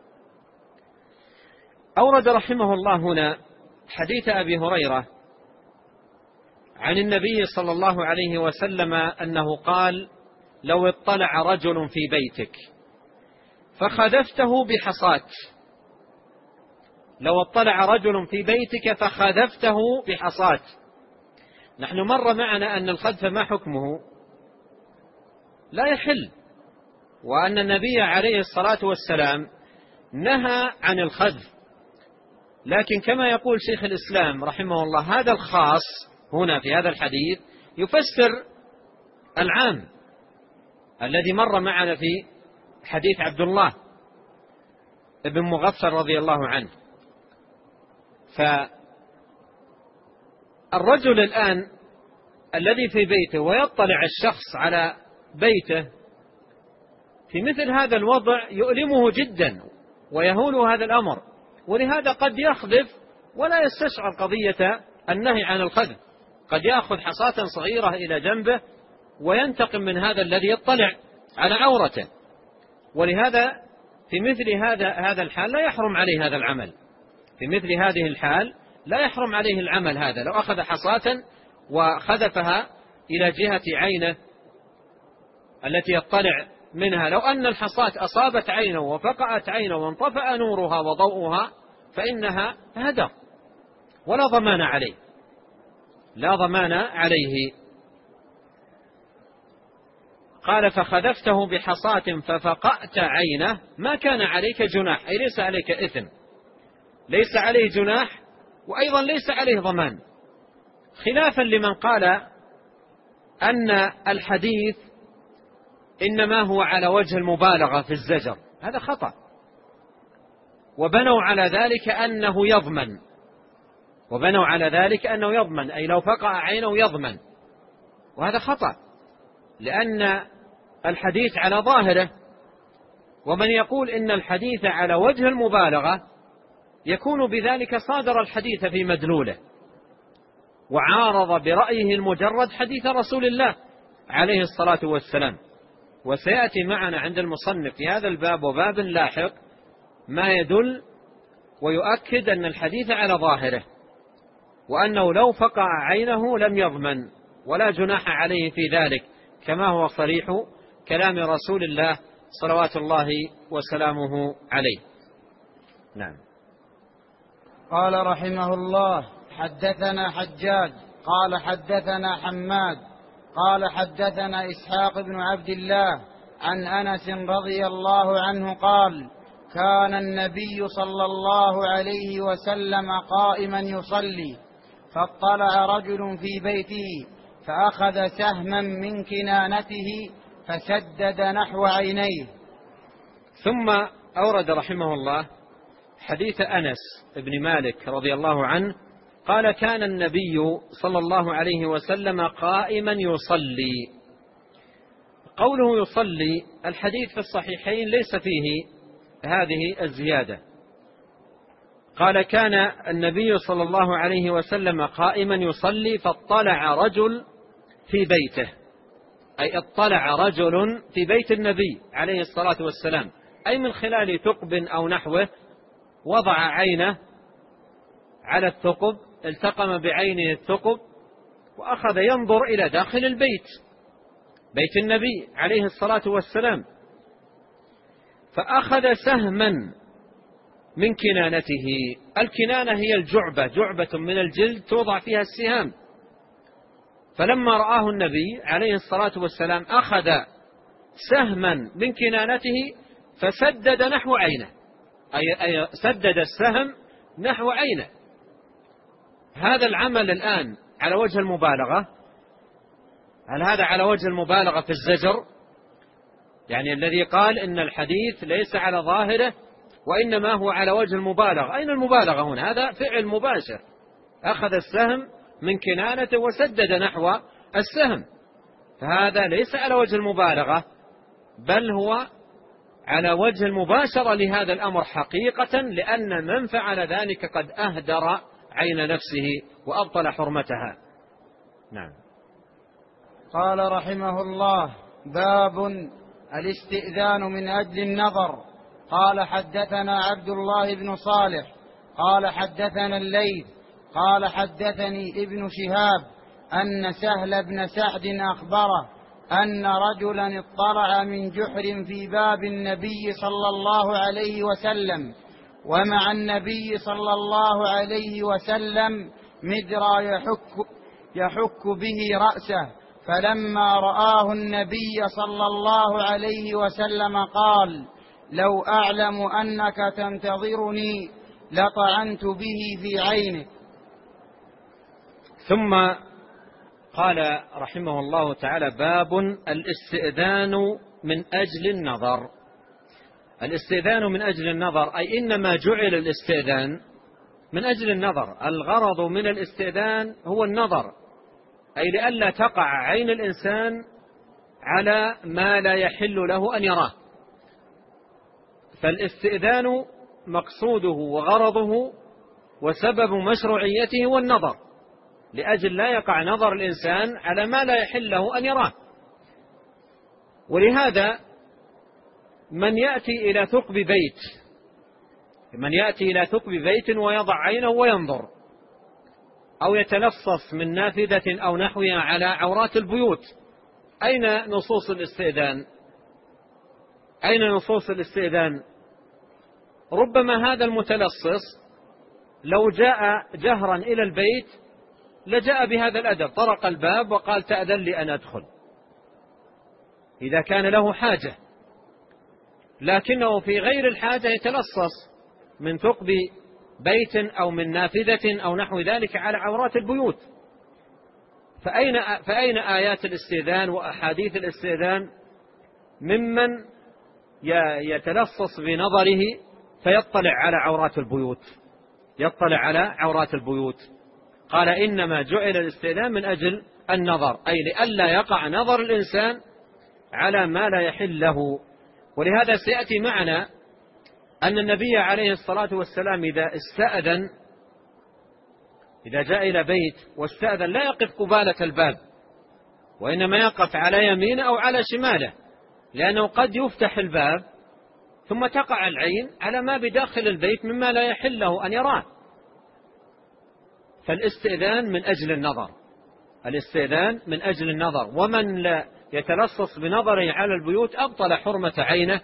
أورد رحمه الله هنا حديث أبي هريرة عن النبي صلى الله عليه وسلم أنه قال: لو اطلع رجل في بيتك فخذفته بحصاة، لو اطلع رجل في بيتك فخذفته بحصاة. نحن مر معنا أن الخذف ما حكمه؟ لا يحل، وأن النبي عليه الصلاة والسلام نهى عن الخذف. لكن كما يقول شيخ الإسلام رحمه الله، هذا الخاص هنا في هذا الحديث يفسر العام الذي مر معنا في حديث عبد الله بن مغفل رضي الله عنه. فالرجل الآن الذي في بيته ويطلع الشخص على بيته في مثل هذا الوضع يؤلمه جدا ويهول هذا الأمر، ولهذا قد يخذف ولا يستشعر قضية النهي عن الخذف، قد يأخذ حصاة صغيرة إلى جنبه وينتقم من هذا الذي يطلع على عورته، ولهذا في مثل هذا الحال لا يحرم عليه هذا العمل، في مثل هذه الحال لا يحرم عليه العمل هذا. لو أخذ حصاة وخذفها إلى جهة عينه التي يطلع منها، لو أن الحصاة أصابت عينه وفقعت عينه وانطفأ نورها وضوءها فإنها هدر ولا ضمان عليه، لا ضمان عليه. قال: فخذفته بحصاة ففقأت عينه ما كان عليك جناح، أي ليس عليك إثم، ليس عليه جناح وأيضا ليس عليه ضمان، خلافا لمن قال أن الحديث إنما هو على وجه المبالغة في الزجر. هذا خطأ، وبنوا على ذلك أنه يضمن، وبنوا على ذلك أنه يضمن، أي لو فقع عينه يضمن، وهذا خطأ، لأن الحديث على ظاهره، ومن يقول إن الحديث على وجه المبالغة يكون بذلك صادر الحديث في مدلوله وعارض برأيه المجرد حديث رسول الله عليه الصلاة والسلام. وسيأتي معنا عند المصنف في هذا الباب وباب لاحق ما يدل ويؤكد أن الحديث على ظاهره، وأنه لو فقع عينه لم يضمن ولا جناح عليه في ذلك، كما هو صريح كلام رسول الله صلوات الله وسلامه عليه. نعم. قال رحمه الله: حدثنا حجاج قال حدثنا حماد قال حدثنا إسحاق بن عبد الله عن أنس رضي الله عنه قال: كان النبي صلى الله عليه وسلم قائما يصلي، فاطلع رجل في بيته فأخذ سهما من كنانته فسدد نحو عينيه. ثم أورد رحمه الله حديث أنس بن مالك رضي الله عنه قال: كان النبي صلى الله عليه وسلم قائما يصلي. قوله يصلي، الحديث في الصحيحين ليس فيه هذه الزيادة. قال: كان النبي صلى الله عليه وسلم قائما يصلي فاطلع رجل في بيته، أي اطلع رجل في بيت النبي عليه الصلاة والسلام، أي من خلال ثقب أو نحوه، وضع عينه على الثقب، التقم بعينه الثقب، وأخذ ينظر إلى داخل البيت، بيت النبي عليه الصلاة والسلام، فأخذ سهما من كنانته. الكنانة هي الجعبة، جعبة من الجلد توضع فيها السهام. فلما رآه النبي عليه الصلاة والسلام أخذ سهما من كنانته فسدد نحو عينه، أي سدد السهم نحو عينه. هذا العمل الآن على وجه المبالغة. هل هذا على وجه المبالغة في الزجر؟ يعني الذي قال إن الحديث ليس على ظاهره وإنما هو على وجه المبالغة، أين المبالغة هنا؟ هذا فعل مباشر، أخذ السهم من كنانته وسدد نحو السهم، فهذا ليس على وجه المبالغة، بل هو على وجه المباشرة لهذا الأمر حقيقة، لأن من فعل ذلك قد أهدر عين نفسه وأبطل حرمتها. نعم. قال رحمه الله: باب الاستئذان من أجل النظر. قال حدثنا عبد الله بن صالح قال حدثنا الليث قال حدثني ابن شهاب أن سهل بن سعد أخبره أن رجلا اطلع من جحر في باب النبي صلى الله عليه وسلم، ومع النبي صلى الله عليه وسلم مدرى يحك به رأسه، فلما رآه النبي صلى الله عليه وسلم قال: لو أعلم أنك تنتظرني لطعنت به في عينك. ثم قال رحمه الله تعالى: باب الاستئذان من أجل النظر. الاستئذان من أجل النظر، أي إنما جعل الاستئذان من أجل النظر. الغرض من الاستئذان هو النظر، أي لئلا تقع عين الإنسان على ما لا يحل له أن يراه. فالاستئذان مقصوده وغرضه وسبب مشروعيته هو النظر، لأجل لا يقع نظر الإنسان على ما لا يحل له أن يراه. ولهذا من يأتي إلى ثقب بيت ويضع عينه وينظر، أو يتلصص من نافذة أو نحوها على عورات البيوت، أين نصوص الاستئذان؟ أين نصوص الاستئذان؟ ربما هذا المتلصص لو جاء جهرا إلى البيت لجاء بهذا الأدب، طرق الباب وقال: تأذن لي أن أدخل، إذا كان له حاجة. لكنه في غير الحاجة يتلصص من ثقب بيت أو من نافذة أو نحو ذلك على عورات البيوت. فأين آيات الاستئذان وأحاديث الاستئذان ممن يتلصص بنظره فيطلع على عورات البيوت؟ قال: إنما جعل الاستئذان من أجل النظر، أي لئلا يقع نظر الإنسان على ما لا يحل له. ولهذا سيأتي معنا أن النبي عليه الصلاة والسلام إذا جاء إلى بيت واستأذن لا يقف قبالة الباب، وإنما يقف على يمينه أو على شماله، لأنه قد يفتح الباب ثم تقع العين على ما بداخل البيت مما لا يحل له أن يراه. فالاستئذان من أجل النظر، ومن يتلصص بنظره على البيوت أبطل حرمة عينه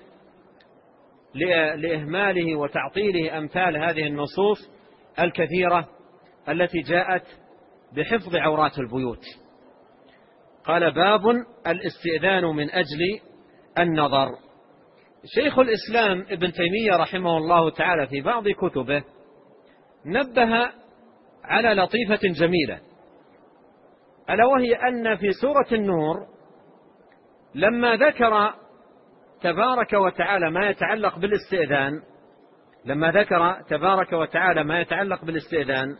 لإهماله وتعطيله أمثال هذه النصوص الكثيرة التي جاءت بحفظ عورات البيوت. قال: باب الاستئذان من أجل النظر. شيخ الإسلام ابن تيمية رحمه الله تعالى في بعض كتبه نبه على لطيفة جميلة، ألا وهي أن في سورة النور لما ذكر تبارك وتعالى ما يتعلق بالاستئذان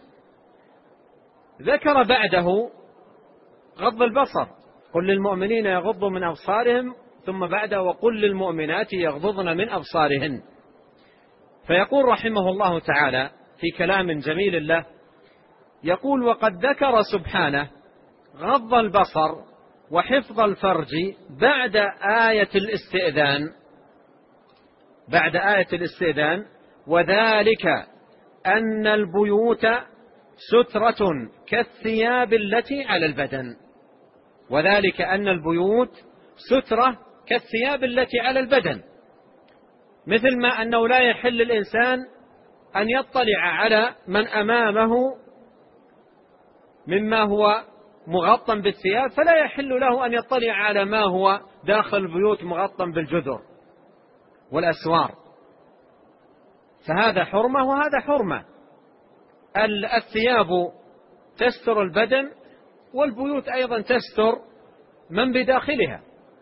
ذكر بعده غض البصر: قل للمؤمنين يغضوا من أبصارهم، ثم بعده: وقل للمؤمنات يغضضن من أبصارهن. فيقول رحمه الله تعالى في كلام جميل له، يقول: وقد ذكر سبحانه غض البصر وحفظ الفرج بعد آية الاستئذان، وذلك أن البيوت سترة كالثياب التي على البدن، مثل ما أنه لا يحل الإنسان أن يطلع على من أمامه مما هو مغطى بالثياب، فلا يحل له أن يطلع على ما هو داخل البيوت مغطى بالجدر والأسوار، فهذا حرمة وهذا حرمة. الثياب تستر البدن، والبيوت أيضا تستر من بداخلها.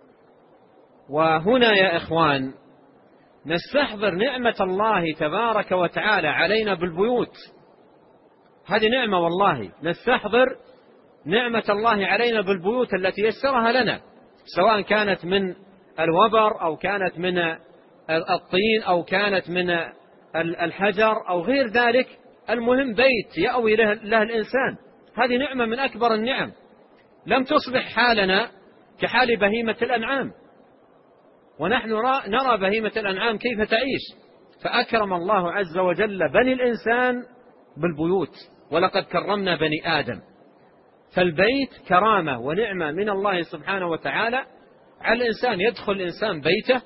وهنا يا إخوان نستحضر نعمة الله تبارك وتعالى علينا بالبيوت، هذه نعمة والله. نستحضر نعمة الله علينا بالبيوت التي يسرها لنا، سواء كانت من الوبر أو كانت من الطين أو كانت من الحجر أو غير ذلك، المهم بيت يأوي له الإنسان، هذه نعمة من أكبر النعم. لم تصبح حالنا كحال بهيمة الأنعام، ونحن نرى بهيمة الأنعام كيف تعيش، فأكرم الله عز وجل بني الإنسان بالبيوت، ولقد كرمنا بني آدم. فالبيت كرامة ونعمة من الله سبحانه وتعالى على الإنسان. يدخل الإنسان بيته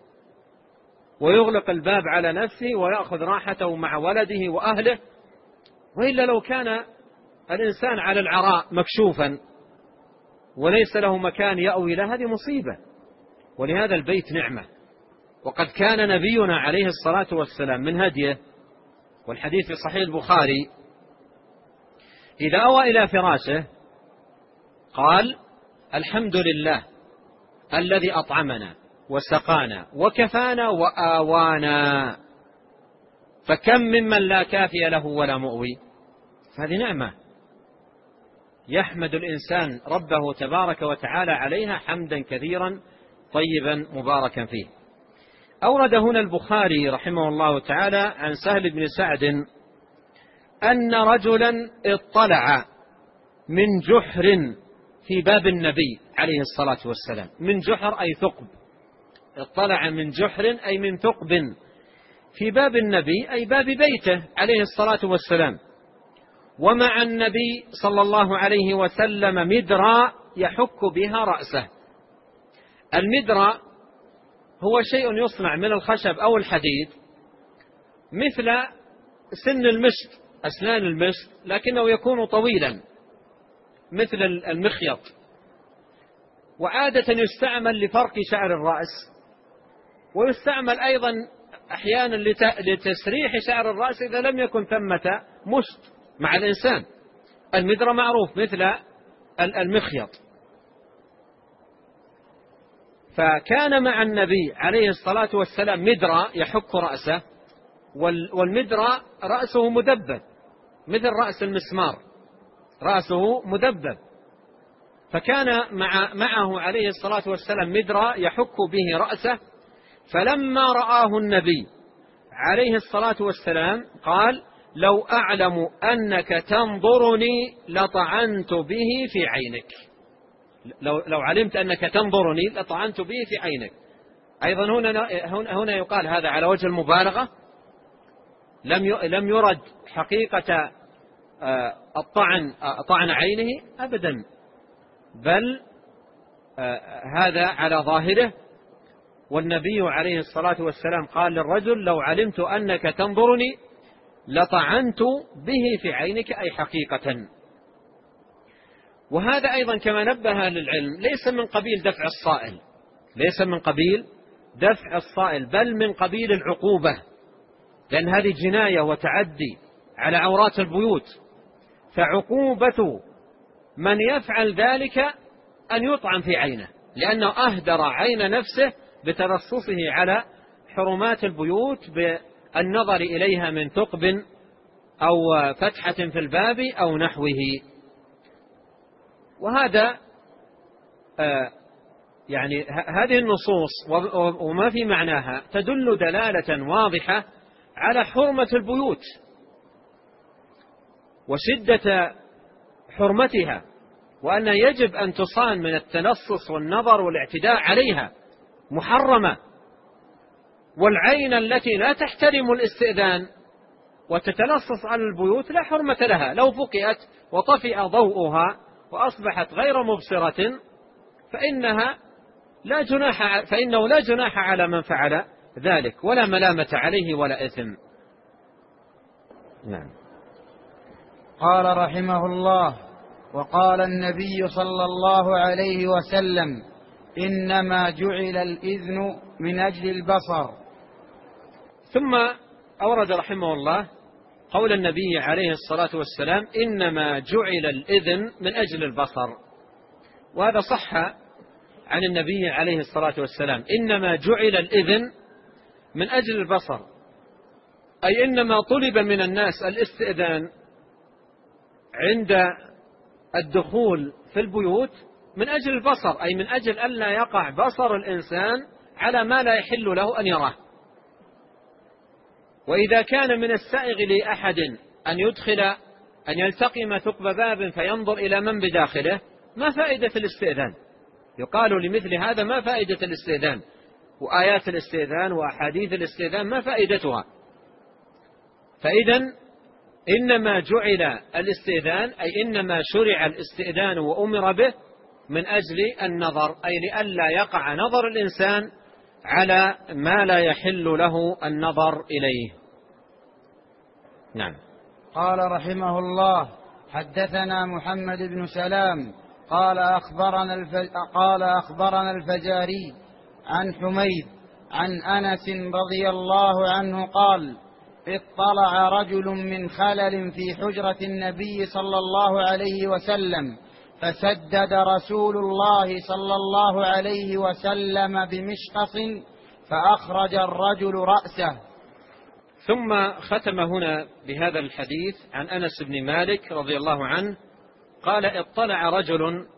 ويغلق الباب على نفسه ويأخذ راحته مع ولده وأهله، وإلا لو كان الإنسان على العراء مكشوفا وليس له مكان يأوي له، هذه مصيبة. ولهذا البيت نعمة. وقد كان نبينا عليه الصلاة والسلام من هديه، والحديث في صحيح البخاري، إذا أوى إلى فراشه قال: الحمد لله الذي أطعمنا وسقانا وكفانا وآوانا. فكم ممن لا كافي له ولا مؤوي. هذه نعمة يحمد الإنسان ربه تبارك وتعالى عليها حمدا كثيرا طيبا مباركا فيه. أورد هنا البخاري رحمه الله تعالى عن سهل بن سعد أن رجلا اطلع من جحر في باب النبي عليه الصلاة والسلام. من جحر أي ثقب، اطلع من جحر أي من ثقب في باب النبي أي باب بيته عليه الصلاة والسلام، ومع النبي صلى الله عليه وسلم مدرى يحك بها رأسه. المدرى هو شيء يصنع من الخشب أو الحديد مثل سن المشط، أسنان المشط، لكنه يكون طويلا مثل المخيط، وعادة يستعمل لفرق شعر الرأس، ويستعمل أيضا أحيانا لتسريح شعر الرأس إذا لم يكن ثمة مشط مع الإنسان. المدرى معروف مثل المخيط. فكان مع النبي عليه الصلاة والسلام مدرى يحك رأسه، والمدرى رأسه مدبب مثل رأس المسمار، رأسه مدبب. فكان معه عليه الصلاة والسلام مدرى يحك به رأسه. فلما رآه النبي عليه الصلاة والسلام قال: لو أعلم أنك تنظرني لطعنت به في عينك. لو علمت أنك تنظرني لطعنت به في عينك. أيضا هنا يقال هذا على وجه المبالغة، لم يرد حقيقة طعن عينه أبدا، بل هذا على ظاهره. والنبي عليه الصلاة والسلام قال للرجل: لو علمت أنك تنظرني لطعنت به في عينك، أي حقيقة. وهذا أيضا كما نبه للعلم ليس من قبيل دفع الصائل، ليس من قبيل دفع الصائل، بل من قبيل العقوبة، لأن هذه جناية وتعدي على عورات البيوت. فعقوبة من يفعل ذلك أن يطعن في عينه، لأنه أهدر عين نفسه بتلصصه على حرمات البيوت بالنظر إليها من ثقب أو فتحة في الباب أو نحوه. وهذا يعني هذه النصوص وما في معناها تدل دلالة واضحة على حرمة البيوت وشدة حرمتها، وأن يجب أن تصان من التلصص والنظر والاعتداء عليها، محرمة. والعين التي لا تحترم الاستئذان وتتلصص على البيوت لا حرمة لها، لو فقئت وطفئ ضوءها وأصبحت غير مبصرة فإنه لا جناح على من فعل ذلك، ولا ملامة عليه ولا إثم. نعم. قال رحمه الله: وقال النبي صلى الله عليه وسلم: إنما جعل الإذن من أجل البصر. ثم أورد رحمه الله قول النبي عليه الصلاة والسلام: إنما جعل الإذن من أجل البصر. وهذا صح عن النبي عليه الصلاة والسلام، إنما جعل الإذن من أجل البصر، أي إنما طلب من الناس الاستئذان عند الدخول في البيوت من أجل البصر، أي من أجل ألا يقع بصر الإنسان على ما لا يحل له أن يراه. وإذا كان من السائغ لأحد أن يلتقم ثقب باب فينظر إلى من بداخله، ما فائدة الاستئذان؟ يقال لمثل هذا: ما فائدة الاستئذان؟ وآيات الاستئذان وأحاديث الاستئذان ما فائدتها؟ فإذن إنما جعل الاستئذان، أي إنما شرع الاستئذان وأمر به من أجل النظر، أي لئلا يقع نظر الإنسان على ما لا يحل له النظر إليه. نعم. قال رحمه الله: حدثنا محمد بن سلام قال أخبرنا الفجاري عن حميد عن أنس رضي الله عنه قال: اطلع رجل من خلل في حجرة النبي صلى الله عليه وسلم، فسدد رسول الله صلى الله عليه وسلم بمشقص فأخرج الرجل رأسه. ثم ختم هنا بهذا الحديث عن أنس بن مالك رضي الله عنه قال: اطلع رجل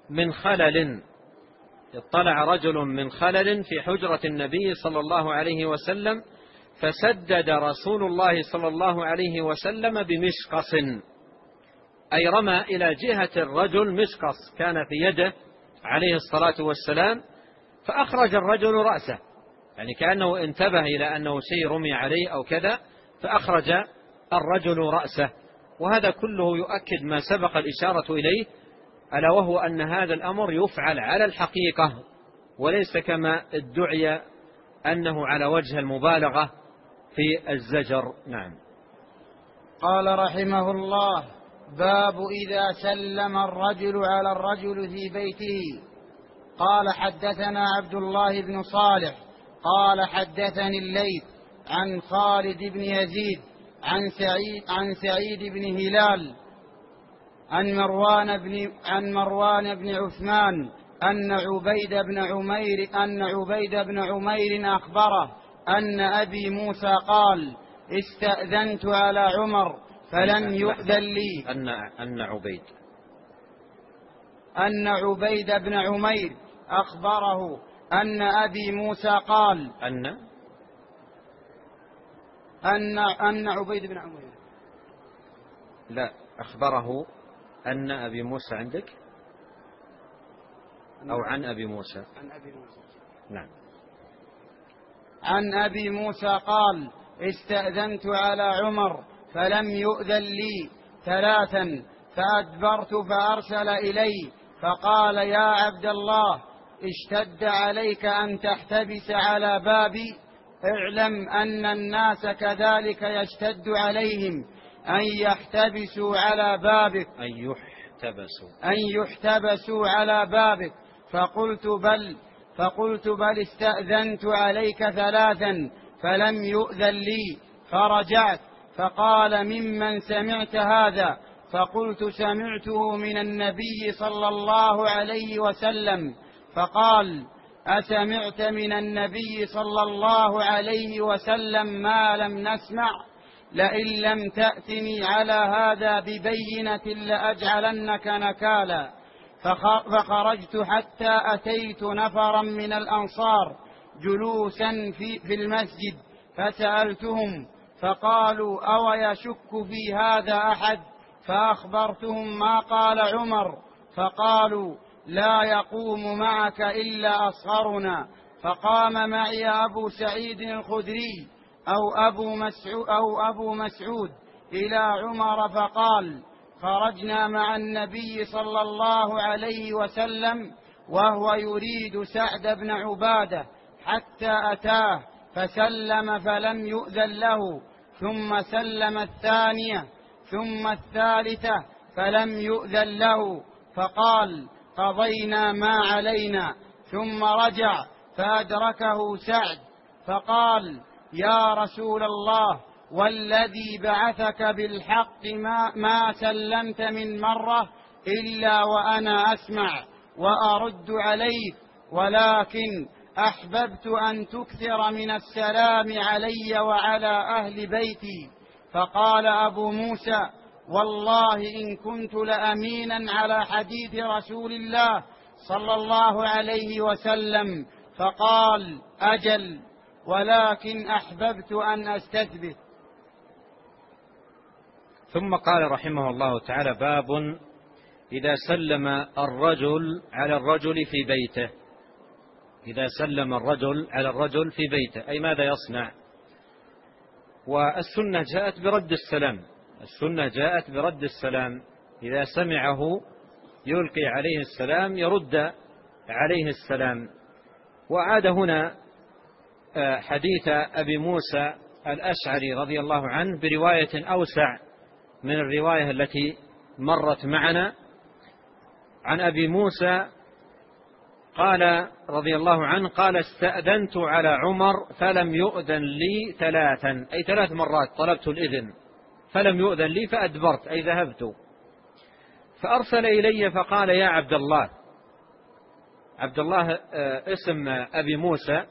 من خلل في حجرة النبي صلى الله عليه وسلم، فسدد رسول الله صلى الله عليه وسلم بمشقص، أي رمى إلى جهة الرجل مشقص كان في يده عليه الصلاة والسلام، فأخرج الرجل رأسه، يعني كأنه انتبه إلى أنه شيء رمي عليه أو كذا، فأخرج الرجل رأسه. وهذا كله يؤكد ما سبق الإشارة إليه، ألا وهو أن هذا الأمر يفعل على الحقيقة وليس كما ادعي أنه على وجه المبالغة في الزجر. نعم. قال رحمه الله: باب إذا سلم الرجل على الرجل في بيته. قال حدثنا عبد الله بن صالح قال حدثني الليث عن خالد بن يزيد عن سعيد بن هلال عن مروان بن عثمان أن عبيد بن عمير أخبره أن أبي موسى قال: استأذنت على عمر فلم يؤذن لي. أن عبيد بن عمير أخبره أن أبي موسى قال أن عبيد بن عمير أخبره أن أبي موسى عندك أو عن أبي موسى؟ نعم. عن أبي موسى قال: استأذنت على عمر فلم يؤذن لي 3 فأدبرت فأرسل إلي فقال: يا عبد الله اشتد عليك أن تحتبس على بابي، اعلم أن الناس كذلك يشتد عليهم أن يحتبسوا على بابك، أن يحتبسوا على بابك. فقلت بل استأذنت عليك 3 فلم يؤذن لي، فرجعت فقال ممن سمعت هذا؟ فقلت سمعته من النبي صلى الله عليه وسلم. فقال أسمعت من النبي صلى الله عليه وسلم ما لم نسمع؟ لئن لم تأتني على هذا ببينة لأجعلنك نكالا. فخرجت حتى أتيت نفرا من الأنصار جلوسا في المسجد، فسألتهم فقالوا أو يشك في هذا أحد؟ فأخبرتهم ما قال عمر، فقالوا لا يقوم معك إلا أصغرنا. فقام معي أبو سعيد الخدري أو أبو مسعود إلى عمر فقال خرجنا مع النبي صلى الله عليه وسلم وهو يريد سعد بن عبادة حتى أتاه فسلم فلم يؤذن له، ثم سلم الثانية ثم الثالثة فلم يؤذن له، فقال قضينا ما علينا. ثم رجع فأدركه سعد فقال يا رسول الله والذي بعثك بالحق ما سلمت من مرة إلا وأنا أسمع وأرد عليك، ولكن أحببت أن تكثر من السلام علي وعلى أهل بيتي. فقال أبو موسى والله إن كنت لأمينا على حديث رسول الله صلى الله عليه وسلم. فقال أجل، ولكن أحببت أن أستثبت. ثم قال رحمه الله تعالى باب إذا سلم الرجل على الرجل في بيته. إذا سلم الرجل على الرجل في بيته أي ماذا يصنع؟ والسنة جاءت برد السلام، السنة جاءت برد السلام، إذا سمعه يلقي عليه السلام يرد عليه السلام. وعاد هنا حديث أبي موسى الأشعري رضي الله عنه برواية أوسع من الرواية التي مرت معنا. عن أبي موسى قال رضي الله عنه قال استأذنت على عمر فلم يؤذن لي 3، أي 3 مرات طلبت الإذن فلم يؤذن لي فأدبرت أي ذهبت. فأرسل إلي فقال يا عبد الله، عبد الله اسم أبي موسى،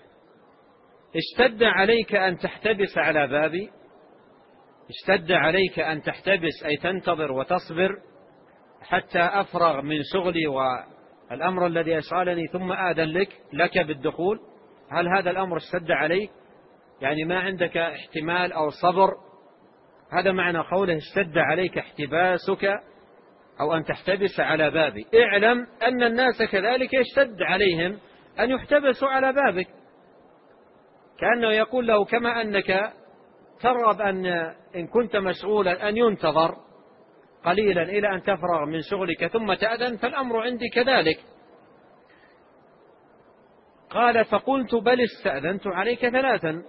اشتد عليك أن تحتبس على بابي؟ اشتد عليك أن تحتبس أي تنتظر وتصبر حتى أفرغ من شغلي والأمر الذي أشغلني ثم آذن لك بالدخول؟ هل هذا الأمر اشتد عليك؟ يعني ما عندك احتمال أو صبر؟ هذا معنى قوله اشتد عليك احتباسك أو أن تحتبس على بابي. اعلم أن الناس كذلك يشتد عليهم أن يحتبسوا على بابك، كأنه يقول له كما أنك ترغب إن كنت مشغولا أن ينتظر قليلا إلى أن تفرغ من شغلك ثم تأذن، فالأمر عندي كذلك. قال فقلت بل استأذنت عليك 3.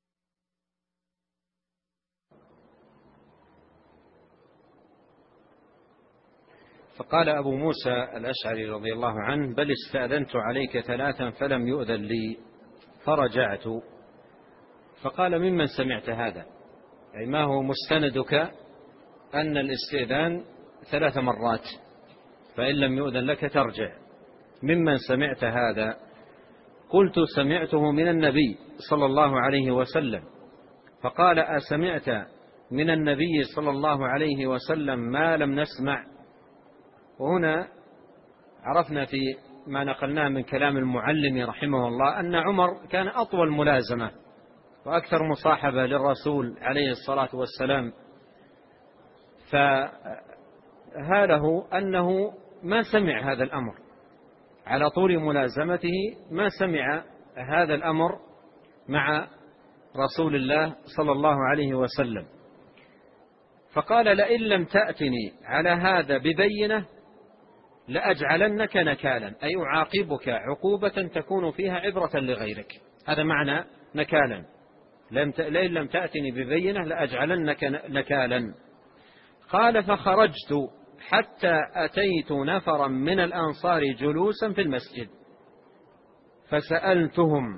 فقال أبو موسى الأشعري رضي الله عنه بل استأذنت عليك 3 فلم يؤذن لي فرجعت. فقال ممن سمعت هذا؟ أي ما هو مستندك أن الاستئذان 3 مرات فإن لم يؤذن لك ترجع؟ ممن سمعت هذا؟ قلت سمعته من النبي صلى الله عليه وسلم. فقال أسمعت من النبي صلى الله عليه وسلم ما لم نسمع؟ وهنا عرفنا في ما نقلناه من كلام المعلم رحمه الله أن عمر كان أطول ملازمة وأكثر مصاحبة للرسول عليه الصلاة والسلام، فهاله أنه ما سمع هذا الأمر على طول ملازمته، ما سمع هذا الأمر مع رسول الله صلى الله عليه وسلم. فقال لئن لم تأتني على هذا ببينة لأجعلنك نكالا، أي أعاقبك عقوبة تكون فيها عبرة لغيرك. هذا معنى نكالا، لئن لم تأتني ببينة لأجعلنك نكالا. قال فخرجت حتى أتيت نفرا من الأنصار جلوسا في المسجد فسألتهم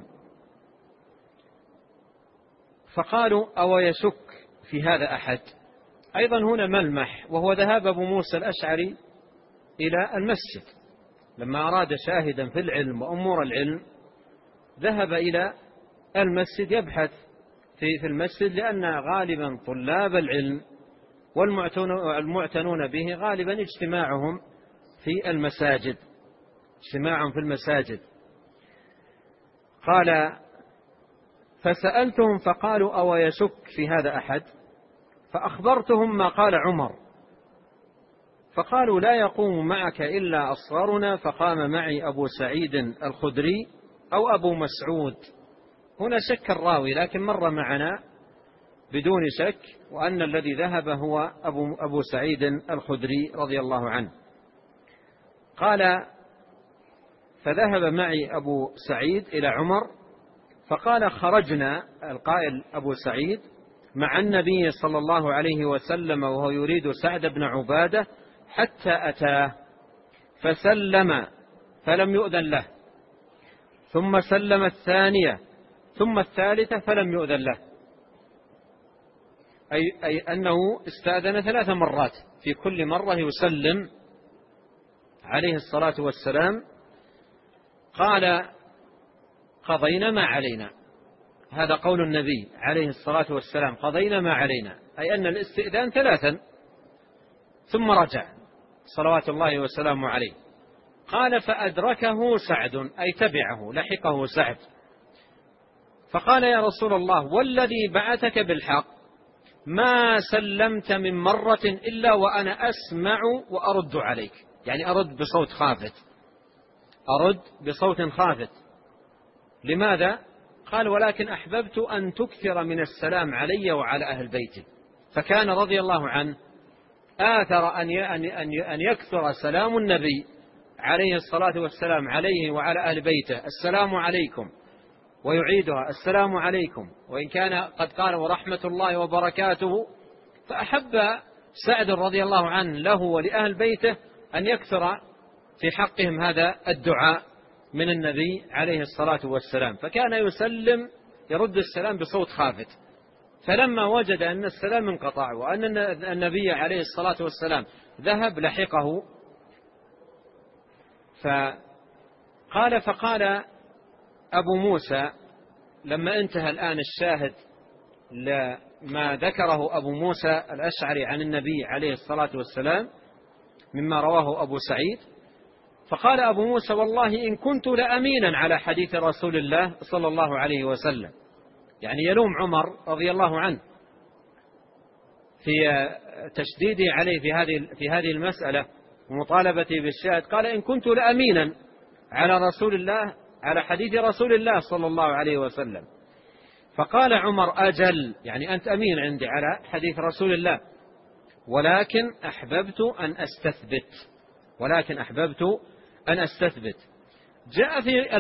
فقالوا أو يشك في هذا أحد. أيضا هنا ملمح، وهو ذهاب أبو موسى الأشعري إلى المسجد لما أراد شاهدا في العلم وأمور العلم، ذهب إلى المسجد يبحث في المسجد، لأن غالبا طلاب العلم والمعتنون به غالبا اجتماعهم في المساجد. قال فسألتهم فقالوا أو يشك في هذا أحد، فأخبرتهم ما قال عمر، فقالوا لا يقوم معك إلا أصغرنا، فقام معي أبو سعيد الخدري أو أبو مسعود. هنا شك الراوي، لكن مر معنا بدون شك، وأن الذي ذهب هو أبو سعيد الخدري رضي الله عنه. قال فذهب معي أبو سعيد إلى عمر، فقال خرجنا، القائل أبو سعيد، مع النبي صلى الله عليه وسلم وهو يريد سعد بن عبادة حتى أتاه فسلم فلم يؤذن له، ثم سلم الثانية ثم الثالثة فلم يؤذن له، أي أنه استأذن 3 مرات، في كل مرة يسلم عليه الصلاة والسلام. قال قضينا ما علينا، هذا قول النبي عليه الصلاة والسلام، قضينا ما علينا، أي أن الاستئذان 3 ثم رجع صلوات الله وسلامه عليه. قال فأدركه سعد، أي تبعه لحقه سعد، فقال يا رسول الله والذي بعثك بالحق ما سلمت من مرة إلا وأنا أسمع وأرد عليك، يعني أرد بصوت خافت. لماذا؟ قال ولكن أحببت أن تكثر من السلام علي وعلى أهل بيتي. فكان رضي الله عنه آثر أن يكثر سلام النبي عليه الصلاة والسلام عليه وعلى أهل بيته، السلام عليكم، ويعيدها السلام عليكم، وإن كان قد قال ورحمة الله وبركاته. فأحب سعد رضي الله عنه له ولأهل بيته أن يكثر في حقهم هذا الدعاء من النبي عليه الصلاة والسلام، فكان يرد السلام بصوت خافت. فلما وجد أن السلام انقطع وأن النبي عليه الصلاة والسلام ذهب لحقه، فقال أبو موسى لما انتهى الآن الشاهد لما ذكره أبو موسى الأشعري عن النبي عليه الصلاة والسلام مما رواه أبو سعيد، فقال أبو موسى والله إن كنت لأمينا على حديث رسول الله صلى الله عليه وسلم، يعني يلوم عمر رضي الله عنه في تشديده عليه في هذه المسألة ومطالبته بالشاهد. قال إن كنت لأمينا على رسول الله على حديث رسول الله صلى الله عليه وسلم. فقال عمر أجل، يعني أنت أمين عندي على حديث رسول الله، ولكن أحببت أن أستثبت. جاء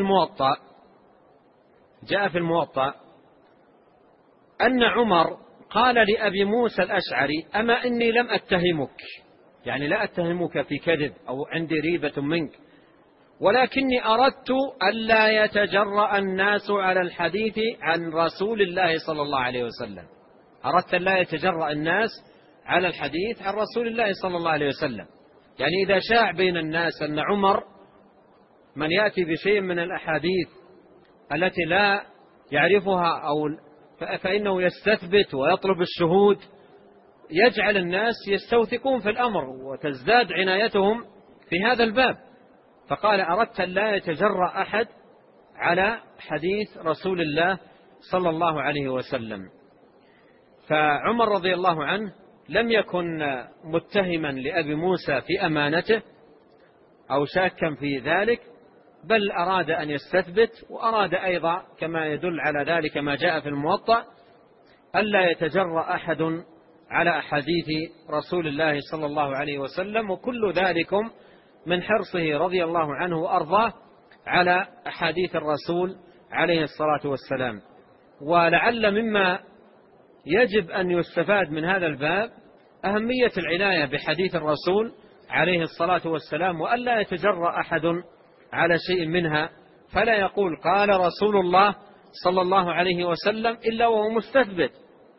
في الموطأ أن عمر قال لأبي موسى الأشعري أما إني لم أتهمك، يعني لا أتهمك في كذب أو عندي ريبة منك، ولكني أردت ألا يتجرأ الناس على الحديث عن رسول الله صلى الله عليه وسلم. أردت ألا يتجرأ الناس على الحديث عن رسول الله صلى الله عليه وسلم، يعني إذا شاع بين الناس أن عمر من يأتي بشيء من الأحاديث التي لا يعرفها فإنه يستثبت ويطلب الشهود، يجعل الناس يستوثقون في الأمر وتزداد عنايتهم في هذا الباب. فقال أردت لا يتجرأ أحد على حديث رسول الله صلى الله عليه وسلم. فعمر رضي الله عنه لم يكن متهما لأبي موسى في أمانته أو شاكا في ذلك، بل أراد أن يستثبت، وأراد أيضا كما يدل على ذلك ما جاء في الموطأ ألا يتجرأ أحد على أحاديث رسول الله صلى الله عليه وسلم. وكل ذلكم من حرصه رضي الله عنه وأرضاه على أحاديث الرسول عليه الصلاة والسلام. ولعل مما يجب أن يستفاد من هذا الباب أهمية العناية بحديث الرسول عليه الصلاة والسلام، وألا يتجرأ أحد على شيء منها فلا يقول قال رسول الله صلى الله عليه وسلم إلا وهو مستثبت.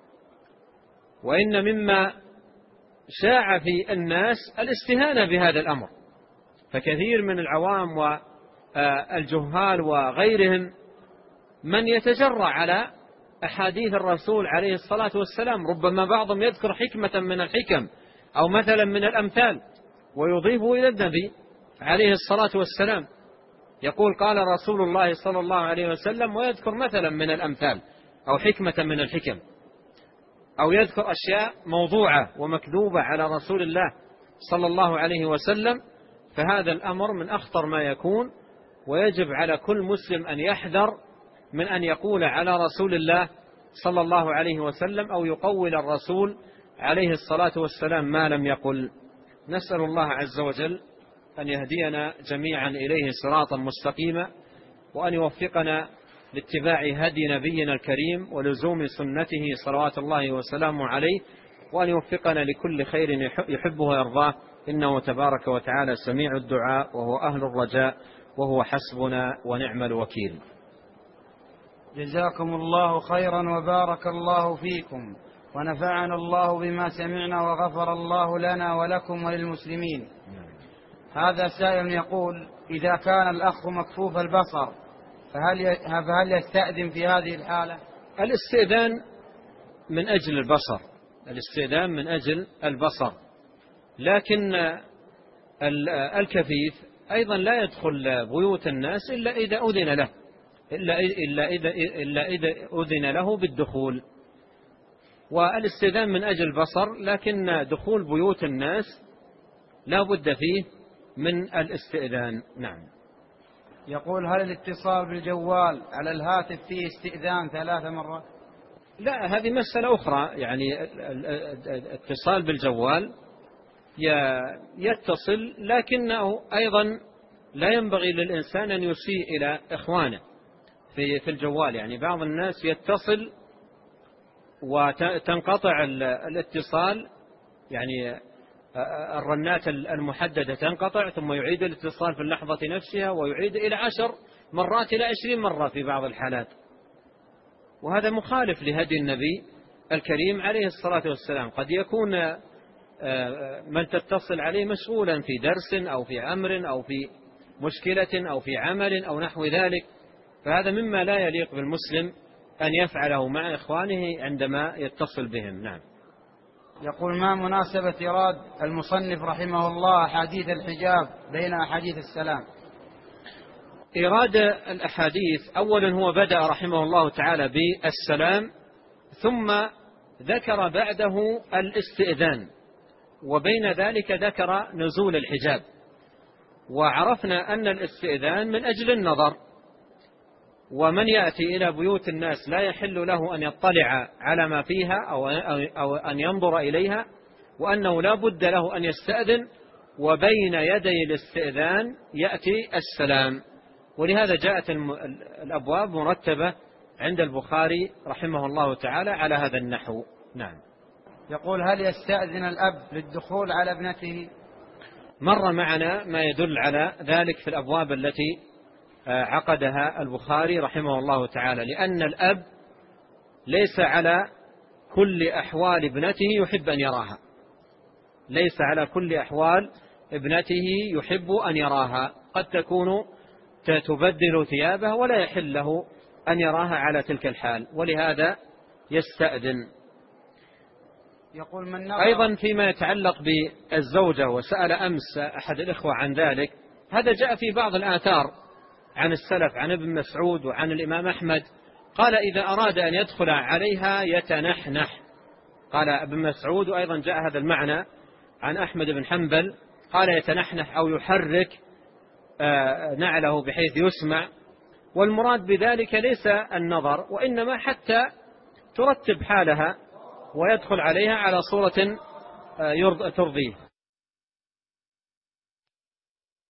وإن مما شاع في الناس الاستهانة بهذا الأمر، فكثير من العوام والجهال وغيرهم من يتجرأ على أحاديث الرسول عليه الصلاة والسلام، ربما بعضهم يذكر حكمة من الحكم أو مثلا من الأمثال ويضيفه إلى النبي عليه الصلاة والسلام، يقول قال رسول الله صلى الله عليه وسلم ويذكر مثلا من الأمثال أو حكمة من الحكم، أو يذكر أشياء موضوعة ومكذوبة على رسول الله صلى الله عليه وسلم. فهذا الأمر من أخطر ما يكون، ويجب على كل مسلم أن يحذر من أن يقول على رسول الله صلى الله عليه وسلم أو يقول الرسول عليه الصلاة والسلام ما لم يقل. نسأل الله عز وجل أن يهدينا جميعا إليه صراطا مستقيما، وأن يوفقنا لاتباع هدي نبينا الكريم ولزوم سنته صلوات الله وسلامه عليه، وأن يوفقنا لكل خير يحبه ويرضاه، إنه تبارك وتعالى سميع الدعاء وهو أهل الرجاء وهو حسبنا ونعم الوكيل. جزاكم الله خيرا وبارك الله فيكم، ونفعنا الله بما سمعنا، وغفر الله لنا ولكم وللمسلمين. هذا سائل يقول: إذا كان الأخ مكفوف البصر فهل يستأذن في هذه الحالة؟ الاستئذان من أجل البصر، الاستئذان من أجل البصر، لكن الكفيف أيضا لا يدخل بيوت الناس إلا إذا أذن له، إلا إذا أذن له بالدخول. والاستئذان من أجل البصر، لكن دخول بيوت الناس لا بد فيه من الاستئذان. نعم. يقول: هل الاتصال بالجوال على الهاتف فيه استئذان 3 مرات؟ لا، هذه مسألة أخرى. يعني الاتصال بالجوال يتصل، لكنه أيضا لا ينبغي للإنسان أن يسيء إلى إخوانه في الجوال. يعني بعض الناس يتصل وتنقطع الاتصال، يعني الرنات المحددة تنقطع ثم يعيد الاتصال في اللحظة نفسها، ويعيد إلى 10 مرات إلى 20 مرة في بعض الحالات، وهذا مخالف لهدي النبي الكريم عليه الصلاة والسلام. قد يكون من تتصل عليه مشغولا في درس أو في أمر أو في مشكلة أو في عمل أو نحو ذلك، فهذا مما لا يليق بالمسلم أن يفعله مع إخوانه عندما يتصل بهم. نعم. يقول: ما مناسبة إيراد المصنف رحمه الله أحاديث الحجاب بين أحاديث السلام؟ إيراد الأحاديث، أولا هو بدأ رحمه الله تعالى بالسلام، ثم ذكر بعده الاستئذان، وبين ذلك ذكر نزول الحجاب. وعرفنا أن الاستئذان من أجل النظر، ومن يأتي إلى بيوت الناس لا يحل له أن يطلع على ما فيها أو أن ينظر إليها، وأنه لا بد له أن يستأذن، وبين يدي الاستئذان يأتي السلام. ولهذا جاءت الأبواب مرتبة عند البخاري رحمه الله تعالى على هذا النحو. نعم. يقول: هل يستأذن الأب للدخول على ابنته؟ مر معنا ما يدل على ذلك في الأبواب التي عقدها البخاري رحمه الله تعالى، لأن الأب ليس على كل أحوال ابنته يحب أن يراها، ليس على كل أحوال ابنته يحب أن يراها، قد تكون تبدل ثيابه ولا يحل له أن يراها على تلك الحال، ولهذا يستأذن. يقول: من أيضا فيما يتعلق بالزوجة، وسأل أمس أحد الإخوة عن ذلك، هذا جاء في بعض الآثار عن السلف، عن ابن مسعود وعن الإمام أحمد، قال إذا أراد أن يدخل عليها يتنحنح. قال ابن مسعود، وأيضا جاء هذا المعنى عن أحمد بن حنبل، قال يتنحنح أو يحرك نعله بحيث يسمع. والمراد بذلك ليس النظر، وإنما حتى ترتب حالها ويدخل عليها على صورة ترضيه.